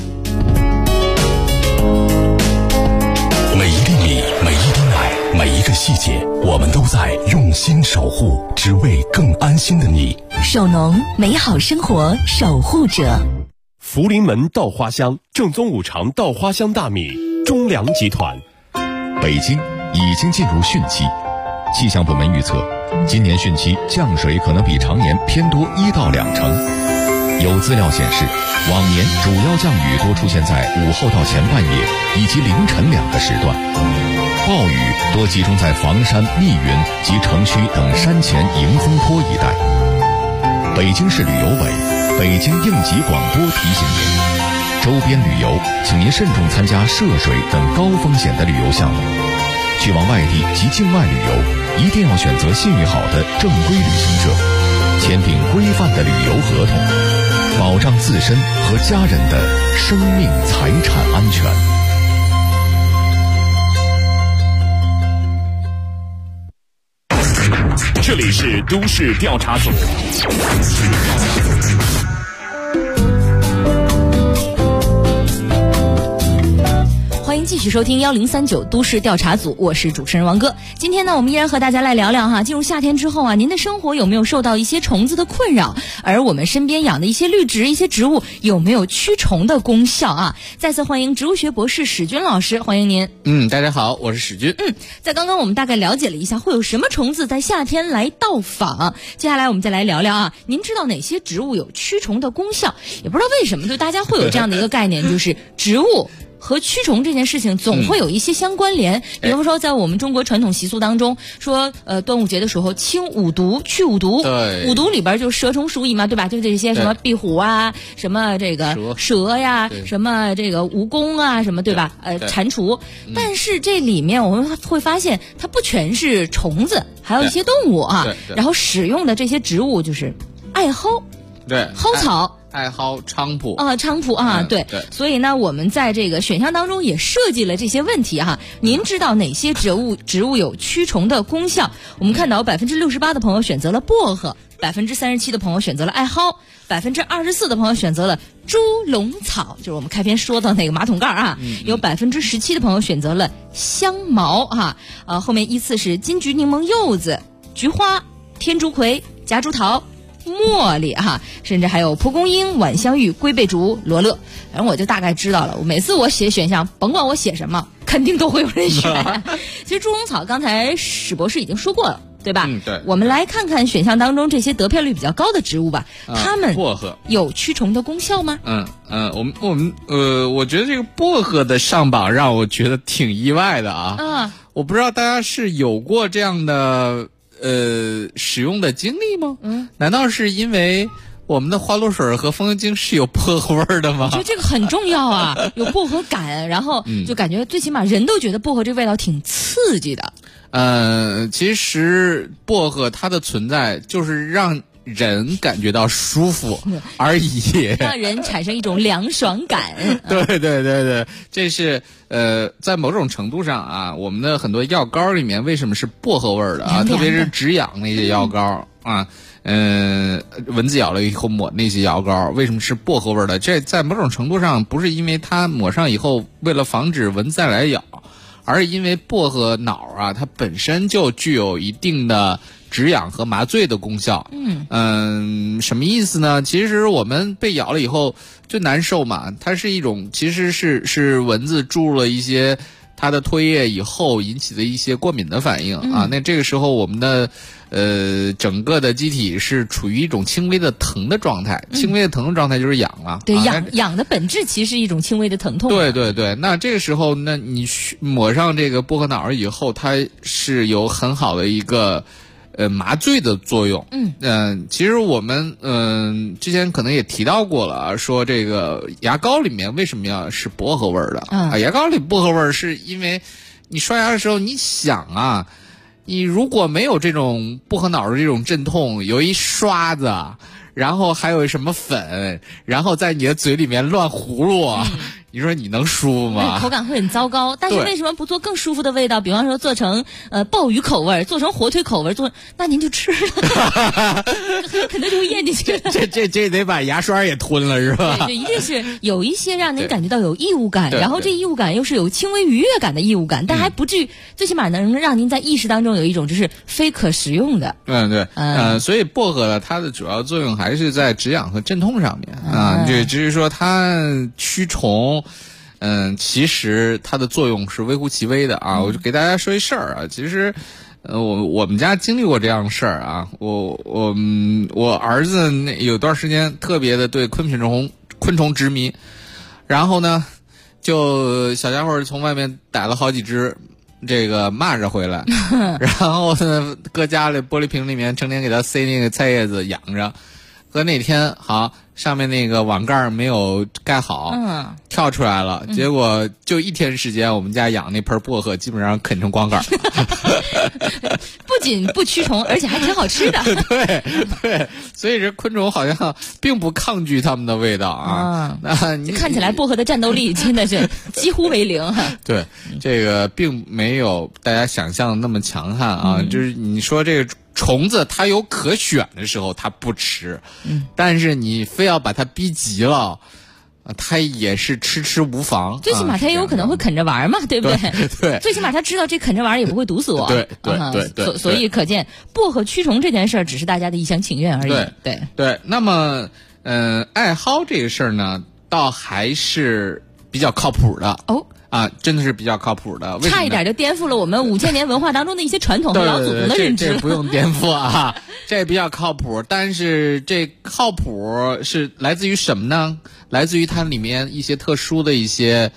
每一粒米，每一滴奶，每一个细节，我们都在用心守护，只为更安心的你。 守农，美好生活守护者。 福临门稻花香，正宗五常稻花香大米，中粮集团。 北京已经进入汛期，气象部门预测，今年汛期降水可能比常年偏多1到2成。有资料显示，往年主要降雨多出现在午后到前半夜以及凌晨2个时段，暴雨多集中在房山、密云及城区等山前迎风坡一带。北京市旅游委、北京应急广播提醒您，周边旅游请您慎重参加涉水等高风险的旅游项目。去往外地及境外旅游，一定要选择信誉好的正规旅行社，签订规范的旅游合同，保障自身和家人的生命财产安全。 这里是都市调查组。 欢迎继续收听1039都市调查组，我是主持人王哥。今天呢，我们依然和大家来聊聊哈，进入夏天之后啊，您的生活有没有受到一些虫子的困扰？而我们身边养的一些绿植、一些植物有没有驱虫的功效啊？再次欢迎植物学博士史军老师，欢迎您。 大家好，我是史军。 在刚刚我们大概了解了一下会有什么虫子在夏天来到访，接下来我们再来聊聊啊，您知道哪些植物有驱虫的功效？也不知道为什么，就大家会有这样的一个概念，就是植物和驱虫这件事情总会有一些相关联。比方说，在我们中国传统习俗当中，说端午节的时候清五毒、去五毒。 对， 五毒里边就蛇虫鼠蚁嘛，对吧？就这些什么壁虎啊，什么这个蛇呀，什么这个蜈蚣啊，什么对吧？蟾蜍。但是这里面我们会发现，它不全是虫子，还有一些动物啊。然后使用的这些植物就是艾蒿， 对， 蒿草。 艾蒿、菖蒲菖蒲啊，对，所以呢，我们在这个选项当中也设计了这些问题哈。您知道哪些植物有驱虫的功效？我们看到68%的朋友选择了薄荷，37%的朋友选择了艾蒿，24%的朋友选择了猪笼草，就是我们开篇说的那个马桶盖啊。有17%的朋友选择了香茅哈，后面依次是金桔、柠檬、柚子、菊花、天竺葵、夹竹桃、茉莉哈，甚至还有蒲公英、晚香玉、龟背竹、罗勒。反正我就大概知道了，每次我写选项，甭管我写什么，肯定都会有人选。其实猪笼草刚才史博士已经说过了，对吧？ 对。 我们来看看选项当中这些得票率比较高的植物吧，它们薄荷有驱虫的功效吗？ 我觉得这个薄荷的上榜让我觉得挺意外的啊。我不知道大家是有过这样的使用的经历吗？难道是因为我们的花露水和风油精是有薄荷味儿的吗？ 我觉得这个很重要啊，有薄荷感，然后就感觉最起码人都觉得薄荷这味道挺刺激的。 其实薄荷它的存在就是让人感觉到舒服而已， 让人产生一种凉爽感。 对，这是在某种程度上啊，我们的很多药膏里面为什么是薄荷味儿的啊？特别是止痒那些药膏啊，蚊子咬了以后抹那些药膏，为什么是薄荷味儿的？这在某种程度上不是因为它抹上以后为了防止蚊子再来咬，而是因为薄荷脑啊，它本身就具有一定的止痒和麻醉的功效。什么意思呢？其实我们被咬了以后就难受嘛，它是一种其实是蚊子注入了一些它的唾液以后引起的一些过敏的反应啊。那这个时候我们的整个的机体是处于一种轻微的疼的状态，轻微的疼的状态就是痒了。 对，痒的本质其实是一种轻微的疼痛。 对，那这个时候那你抹上这个薄荷脑以后，它是有很好的一个麻醉的作用。其实我们之前可能也提到过了，说这个牙膏里面为什么要是薄荷味儿的？牙膏里薄荷味儿是因为你刷牙的时候，你想啊，你如果没有这种薄荷脑的这种镇痛，有一刷子，然后还有什么粉，然后在你的嘴里面乱葫芦，你说你能舒服吗？ 口感会很糟糕。但是为什么不做更舒服的味道？比方说做成鲍鱼口味，做成火腿口味，那您就吃了，肯定就会咽进去了。 这得把牙刷也吞了是吧？ 对，一定是有一些让您感觉到有异物感，然后这异物感又是有轻微愉悦感的异物感，但还不至于最起码能让您在意识当中有一种就是非可食用的。 所以薄荷它的主要作用还是在止痒和镇痛上面啊。只是说它驱虫。其实它的作用是微乎其微的啊。我就给大家说一事儿啊，其实，我们家经历过这样的事儿啊。我儿子有段时间特别的对昆虫执迷，然后呢，就小家伙从外面逮了好几只这个蚂蚱回来，然后呢搁家里玻璃瓶里面，成天给它塞那个菜叶子养着。和那天好上面那个网盖没有盖好，跳出来了，结果就1天时间，我们家养那盆薄荷基本上啃成光杆。 不仅不驱虫，而且还挺好吃的。 对，所以这昆虫好像并不抗拒它们的味道啊。那你看起来薄荷的战斗力真的是几乎为零。 对，这个并没有大家想象的那么强悍啊。就是你说这个虫子它有可选的时候它不吃，但是你非要把它逼急了，它也是吃无妨。 最起码它也有可能会啃着玩嘛，对不对？ 对， 最起码它知道这啃着玩也不会毒死我。 对， 所以可见薄荷驱虫这件事儿只是大家的一厢情愿而已。 对。那么艾蒿这个事儿呢，倒还是比较靠谱的哦。真的是比较靠谱的， 差一点就颠覆了我们5000年文化当中的一些传统和老祖宗的认知。 这不用颠覆啊，这比较靠谱。但是这靠谱是来自于什么呢？来自于它里面一些特殊的一些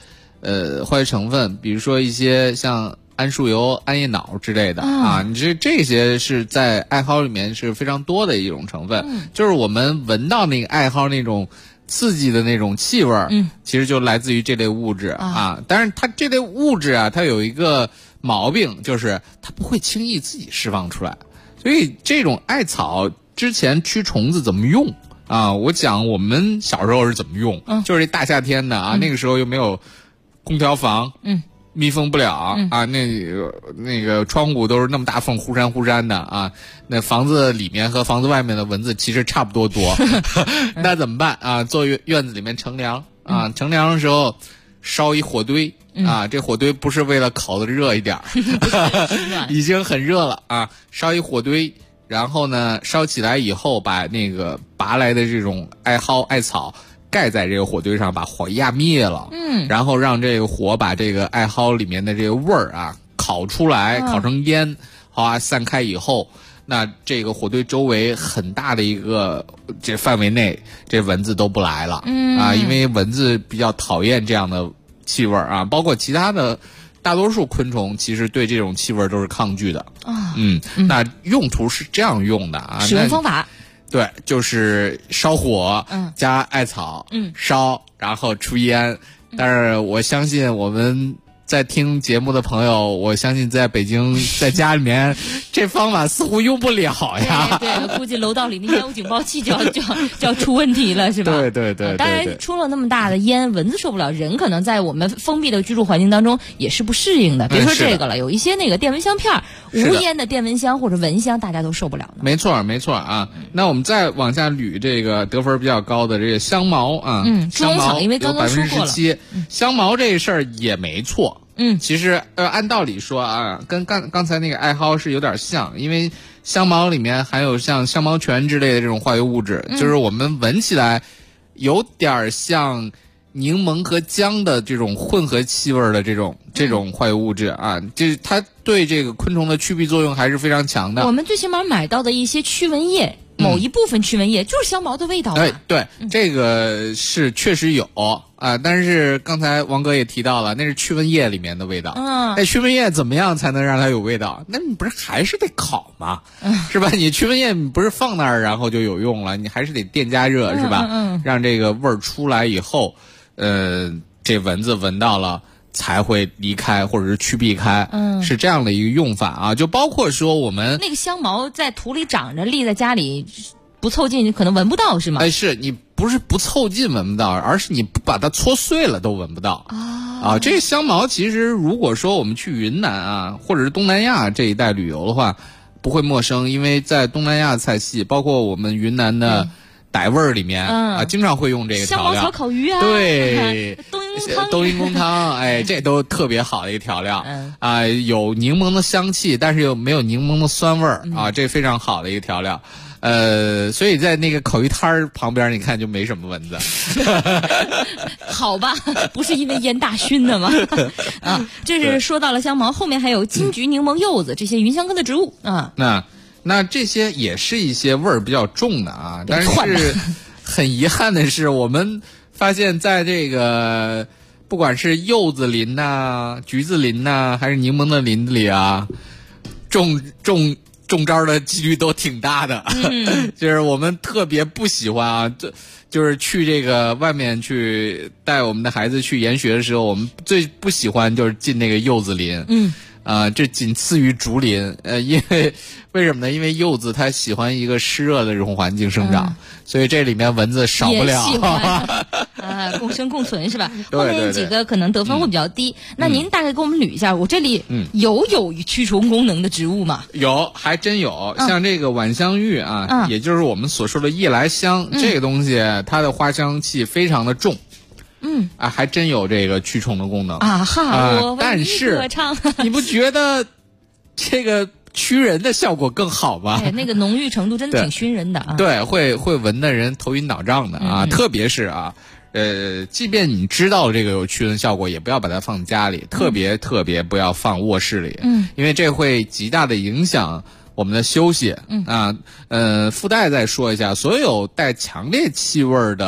化学成分，比如说一些像桉树油、桉叶脑之类的啊，你这些是在艾蒿里面是非常多的一种成分，就是我们闻到那个艾蒿那种刺激的那种气味，其实就来自于这类物质啊。但是它这类物质啊，它有一个毛病，就是它不会轻易自己释放出来。所以这种艾草之前驱虫子怎么用啊？我讲我们小时候是怎么用，就是这大夏天的啊，那个时候又没有空调房，密封不了啊，那个窗户都是那么大缝，忽闪的啊，那房子里面和房子外面的蚊子其实差不多多，那怎么办啊？坐院子里面乘凉啊，乘凉的时候烧一火堆啊，这火堆不是为了烤的热一点已经很热了啊，烧一火堆，然后呢烧起来以后，把那个拔来的这种艾蒿、艾草盖在这个火堆上，把火压灭了，然后让这个火把这个艾蒿里面的这个味儿啊烤出来，烤成烟，好散开以后，那这个火堆周围很大的一个这范围内，这蚊子都不来了，因为蚊子比较讨厌这样的气味啊，包括其他的大多数昆虫其实对这种气味都是抗拒的那用途是这样用的啊， 使用方法。 对，就是烧火，加艾草，烧，然后出烟。但是我相信我们在听节目的朋友，我相信在北京在家里面这方法似乎用不了呀。 对，估计楼道里那烟雾警报器就要出问题了，是吧？ 对。 当然，出了那么大的烟，蚊子受不了，人可能在我们封闭的居住环境当中也是不适应的。别说这个了，有一些那个电蚊香片，无烟的电蚊香或者蚊香，大家都受不了的。 没错啊。那我们再往下捋这个得分比较高的这个香茅啊， 香茅因为刚刚说过了 ，17%，香茅这事儿也没错。其实按道理说啊，跟刚才那个艾蒿是有点像，因为香茅里面含有像香茅醛之类的这种化学物质，就是我们闻起来有点像柠檬和姜的这种混合气味的这种化学物质啊，就是它对这个昆虫的驱避作用还是非常强的。 我们最起码买到的一些驱蚊液，某一部分驱蚊液就是香茅的味道。 对，这个是确实有啊，但是刚才王哥也提到了，那是驱蚊液里面的味道。那驱蚊液怎么样才能让它有味道？那你不是还是得烤吗？是吧？你驱蚊液不是放那儿然后就有用了，你还是得电加热，是吧？让这个味儿出来以后，这蚊子闻到了才会离开或者是驱避开，是这样的一个用法啊。就包括说我们那个香茅在土里长着，立在家里不凑近可能闻不到，是吗？ 是你不是不凑近闻不到，而是你不把它搓碎了都闻不到啊。这香茅其实如果说我们去云南啊，或者是东南亚这一带旅游的话，不会陌生，因为在东南亚菜系，包括我们云南的傣味儿里面啊，经常会用这个调料。 香茅炒烤鱼啊， 对，冬阴功汤，这都特别好的一个调料啊，有柠檬的香气，但是又没有柠檬的酸味儿啊，这非常好的一个调料。所以在那个烤鱼摊儿旁边，你看就没什么蚊子。 好吧，不是因为烟大熏的吗？啊，这是说到了香茅，后面还有金桔、柠檬、柚子这些芸香科的植物啊。 那这些也是一些味儿比较重的啊，但是很遗憾的是，我们发现在这个不管是柚子林呐、橘子林呐，还是柠檬的林子里啊，中招的几率都挺大的。就是我们特别不喜欢啊，就是去这个外面去带我们的孩子去研学的时候，我们最不喜欢就是进那个柚子林。这仅次于竹林。因为什么呢？因为柚子它喜欢一个湿热的这种环境生长，所以这里面蚊子少不了。 也喜欢共生共存是吧？后面几个可能得分会比较低。那您大概给我们捋一下，我这里有驱虫功能的植物吗？ 有，还真有。像这个晚香玉啊，也就是我们所说的夜来香，这个东西它的花香气非常的重。还真有这个驱虫的功能但是你不觉得这个驱人的效果更好吗？ 那个浓郁程度真的挺熏人的啊。 对，会闻的人头晕脑胀的啊。特别是啊，即便你知道这个有驱蚊效果，也不要把它放家里，特别不要放卧室里，因为这会极大的影响我们的休息。附带再说一下，所有带强烈气味的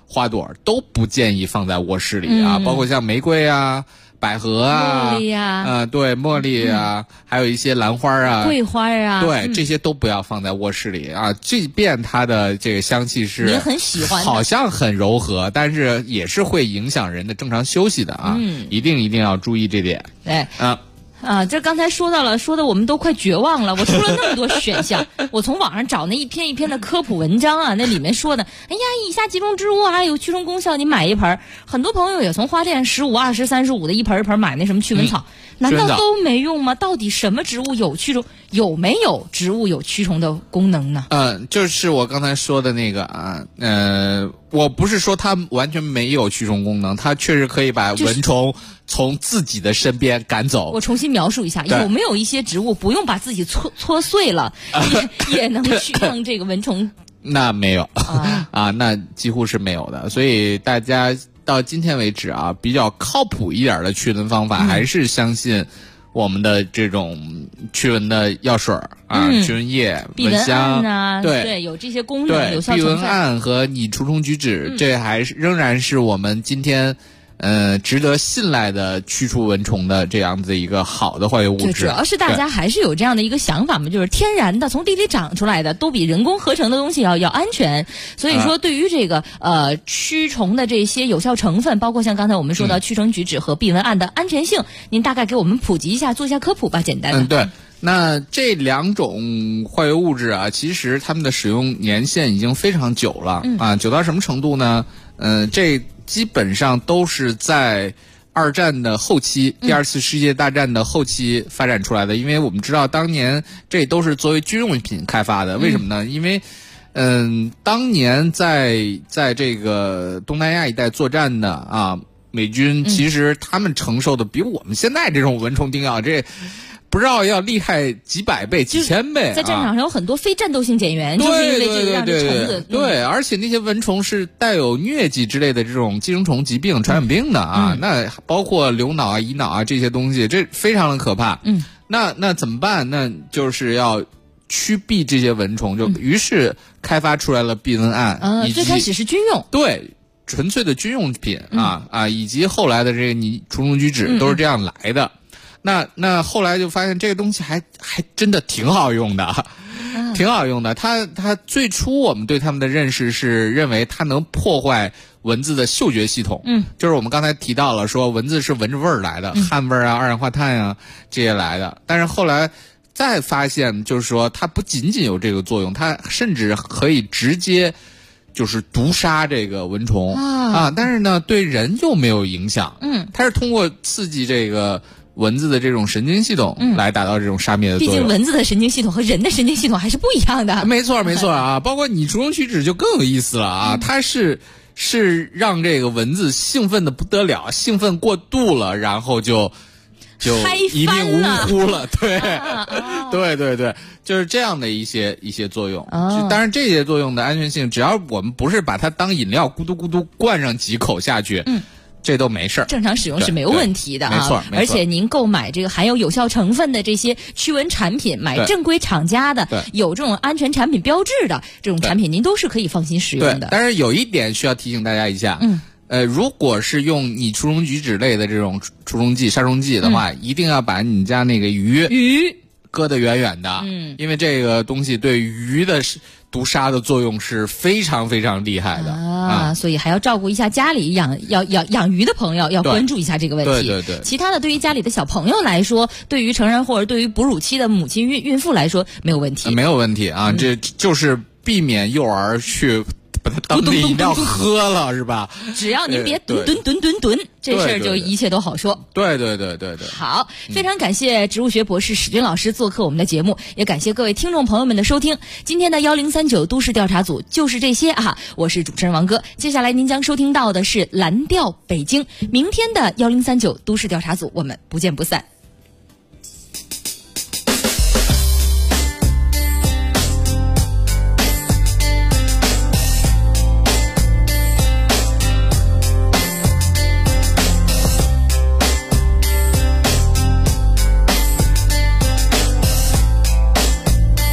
花朵都不建议放在卧室里啊，包括像玫瑰啊、百合啊、 茉莉啊， 对，茉莉啊，还有一些兰花啊、 桂花啊， 对，这些都不要放在卧室里啊。即便它的这个香气是您很喜欢的， 好像很柔和，但是也是会影响人的正常休息的啊。一定要注意这点。 对这刚才说的我们都快绝望了。我出了那么多选项，我从网上找那一篇一篇的科普文章啊，那里面说的，哎呀，以下几种植物啊有驱虫功效，你买一盆。很多朋友也从花店15、20、35的一盆一盆买那什么驱蚊草，难道都没用吗？到底什么植物有驱虫？有没有植物有驱虫的功能呢？ 就是我刚才说的那个啊，我不是说它完全没有驱虫功能，它确实可以把蚊虫从自己的身边赶走。 我重新描述一下，有没有一些植物不用把自己搓碎了，也能去让这个蚊虫？ 那没有那几乎是没有的。所以大家到今天为止啊，比较靠谱一点的驱蚊方法，还是相信我们的这种驱蚊的药水驱蚊液、蚊香啊，对，有这些功能，有效成分。 避蚊胺和拟除虫菊酯，这还是仍然是我们今天值得信赖的驱除蚊虫的这样子一个好的化学物质。 主要是大家还是有这样的一个想法嘛，就是天然的从地里长出来的都比人工合成的东西要安全。所以说对于这个驱虫的这些有效成分，包括像刚才我们说到驱虫菊酯和避蚊胺的安全性，您大概给我们普及一下，做一下科普吧，简单的。 对。那这两种化学物质啊，其实它们的使用年限已经非常久了久到什么程度呢？这基本上都是在二战的后期，第二次世界大战的后期发展出来的。因为我们知道当年这都是作为军用品开发的，为什么呢？因为当年在这个东南亚一带作战的美军其实他们承受的比我们现在这种蚊虫叮咬这不知道要厉害几百倍、几千倍。 在战场上有很多非战斗性减员，就是因为这个让这虫子。 对，而且那些蚊虫是带有疟疾之类的这种寄生虫疾病、传染病的那包括流脑啊、乙脑啊这些东西，这非常的可怕。那怎么办？那就是要驱避这些蚊虫，就于是开发出来了避蚊胺。 最开始是军用。 对。纯粹的军用品以及后来的这个拟除虫菊酯都是这样来的。那后来就发现这个东西还真的挺好用的，挺好用的。它最初我们对它们的认识是认为它能破坏蚊子的嗅觉系统，就是我们刚才提到了说蚊子是闻着味儿来的，汗味啊、二氧化碳啊这些来的。但是后来再发现，就是说它不仅仅有这个作用，它甚至可以直接就是毒杀这个蚊虫但是呢对人又没有影响。它是通过刺激这个蚊子的这种神经系统来达到这种杀灭的作用。 毕竟蚊子的神经系统和人的神经系统还是不一样的。 没错包括拟除虫菊酯就更有意思了它是让这个蚊子兴奋的不得了，兴奋过度了，然后就一命呜呼了。对，就是这样的一些作用。当然这些作用的安全性，只要我们不是把它当饮料咕嘟咕嘟灌上几口下去这都没事， 正常使用是没有问题的没错。 而且您购买这个含有有效成分的这些驱蚊产品，买正规厂家的，有这种安全产品标志的这种产品，您都是可以放心使用的。 但是有一点需要提醒大家一下，如果是用拟除虫菊酯类的这种除虫剂、杀虫剂的话，一定要把你家那个鱼搁得远远的，因为这个东西对鱼的毒杀的作用是非常非常厉害的所以还要照顾一下家里养鱼的朋友，要关注一下这个问题。 对。 其他的对于家里的小朋友来说，对于成人或者对于哺乳期的母亲孕妇来说没有问题， 没有问题这就是避免幼儿去把它当饮料喝了，是吧？ 只要您别吨，这事儿就一切都好说。 对。 好，非常感谢植物学博士史军老师做客我们的节目，也感谢各位听众朋友们的收听。今天的1039都市调查组就是这些我是主持人王哥。接下来您将收听到的是蓝调北京，明天的1039都市调查组我们不见不散。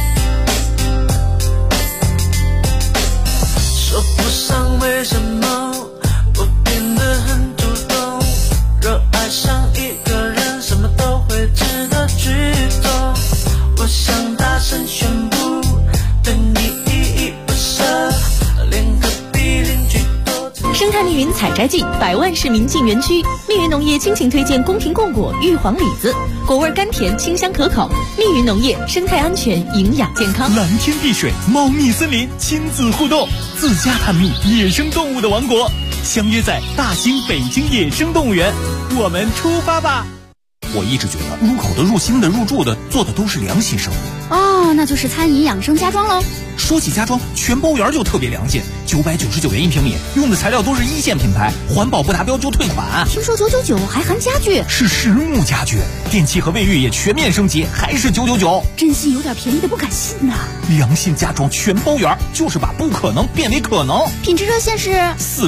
说不上为什么摘季，100万市民进园区。密云农业倾情推荐宫廷贡果玉皇李子，果味甘甜，清香可口。密云农业生态安全，营养健康。 蓝天碧水，猫蜜森林，亲子互动，自家探秘野生动物的王国，相约在大兴北京野生动物园，我们出发吧！ 我一直觉得入口的、入心的、入住的，做的都是良心生意。 哦，那就是餐饮养生家装喽。 说起家装，全包园就特别良心，999元1平米，用的材料都是1线品牌，环保不达标就退款。 听说999还含家具， 是实木家具，电器和卫浴也全面升级，还是999。 真心有点便宜的不敢信呐。 良心家装全包园，就是把不可能变为可能。 品质热线是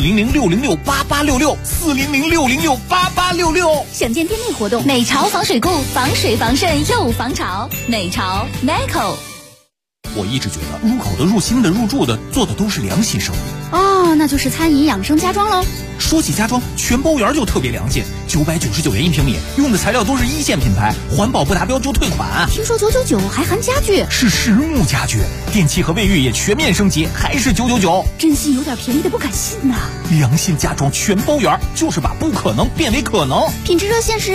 400-606-8866，400-606-8866。 想见店内活动，美潮防水库，防水防渗又防潮，美潮 Meco。 我一直觉得入口的、入心的、入住的，做的都是良心生意。 哦，那就是餐饮养生家装喽。 说起家装，全包园就特别良心，999元1平米，用的材料都是1线品牌，环保不达标就退款。 听说999还含家具， 是实木家具，电器和卫浴也全面升级，还是999。 真心有点便宜的不敢信呐。 良心家装全包园，就是把不可能变为可能。 品质热线是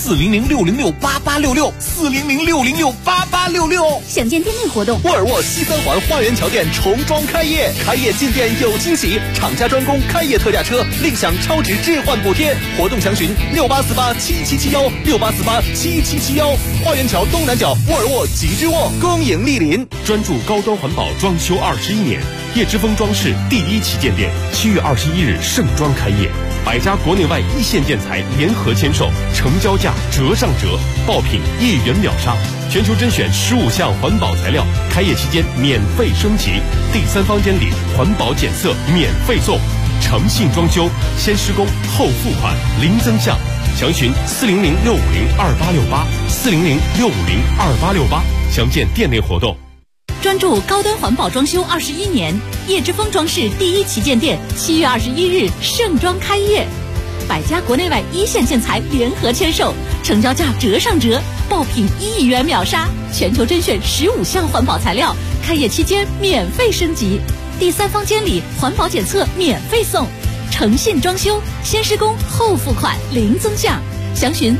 400-606-8866，400-606-8866。 想见店内活动， 沃尔沃西三环花园桥店重装开业，开业进店有惊喜，厂家专供开业特价车，另享超值置换补贴。活动详询68487771，68487771。花园桥东南角沃尔沃极致沃，恭迎莅临。 专注高端环保装修21年，叶之峰装饰第1旗舰店7月21日盛装开业，100家国内外1线建材联合签售，成交价折上折，爆品1元秒杀，全球甄选15项环保材料，开业期间免费升级，第3房间里环保检测免费送，诚信装修，先施工后付款，零增项，详询400-650-2868，400-650-2868，详见店内活动。 专注高端环保装修21年，叶之峰装饰第1旗舰店7月21日盛装开业，100家国内外1线建材联合签售，成交价折上折，爆品1元秒杀，全球甄选15项环保材料，开业期间免费升级，第3房间里环保检测免费送，诚信装修，先施工后付款，零增项，详询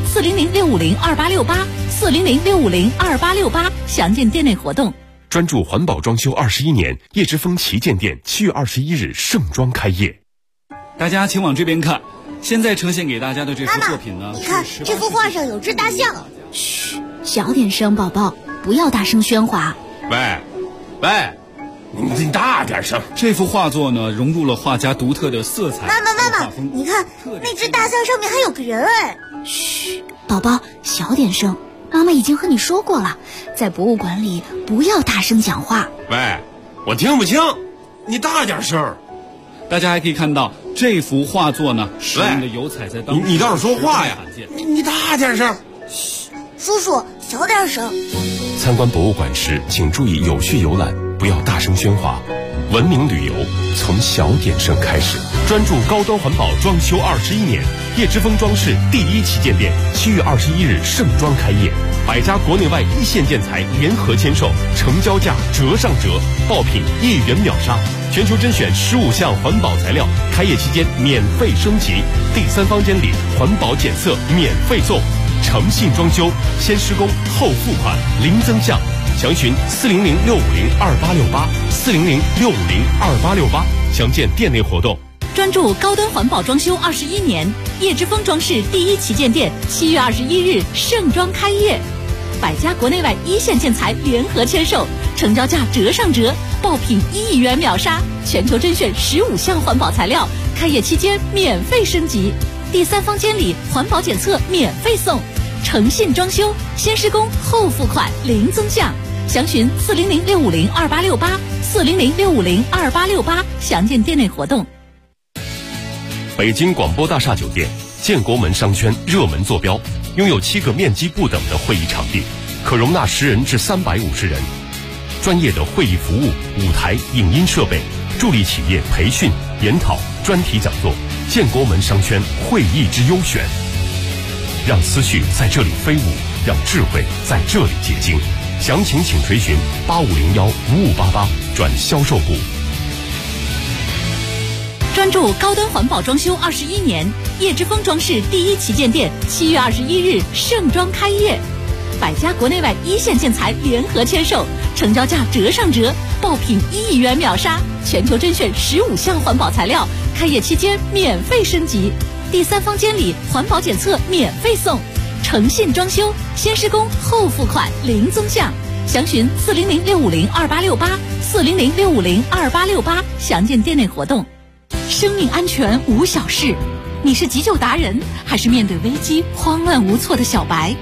400-650-2868，400-650-2868，详见店内活动。 专注环保装修21年，叶之峰旗舰店7月21日盛装开业。 大家请往这边看，现在呈现给大家的这幅作品呢， 你看这幅画上有只大象。嘘，小点声，宝宝，不要大声喧哗。 喂，你大点声。 这幅画作呢，融入了画家独特的色彩。 妈妈，你看那只大象上面还有个人哎。嘘，宝宝，小点声。妈妈已经和你说过了，在博物馆里不要大声讲话。 喂，我听不清，你大点声。 大家还可以看到这幅画作呢，使用的油彩在当中。 你倒是说话呀！你大点声。 嘘，叔叔，小点声。 参观博物馆时，请注意有序游览，不要大声喧哗。文明旅游从小点声开始。专注高端环保装修21年，叶之峰装饰第1旗舰店7月21日盛装开业，100家国内外1线建材联合签售，成交价折上折，爆品1元秒杀，全球甄选15项环保材料，开业期间免费升级，第3房间里环保检测免费送，诚信装修，先施工后付款，零增项，详询400-650-2868，400-650-2868，详见店内活动。 专注高端环保装修21年，叶之峰装饰第1旗舰店7月21日盛装开业，100家国内外1线建材联合签售，成交价折上折，爆品1元秒杀，全球甄选15项环保材料，开业期间免费升级，第3房间里环保检测免费送，诚信装修，先施工后付款，零增项，详询400-650-2868，400-650-2868，详见店内活动。 北京广播大厦酒店建国门商圈热门坐标，拥有7个面积不等的会议场地，可容纳10人至350人。专业的会议服务、舞台、影音设备，助力企业培训、研讨、专题讲座。建国门商圈会议之优选，让思绪在这里飞舞，让智慧在这里结晶。详情请垂询8501-5588转销售部。 专注高端环保装修21年，叶之峰装饰第一旗舰店7月21日盛装开业，百家国内外一线建材联合签售，成交价折上折，爆品1亿元秒杀，全球甄选15项环保材料，开业期间免费升级，第3方监理环保检测免费送，诚信装修，先施工后付款零增项，详询400-650-2868，400-650-2868，详见店内活动。生命安全无小事，你是急救达人，还是面对危机慌乱无措的小白？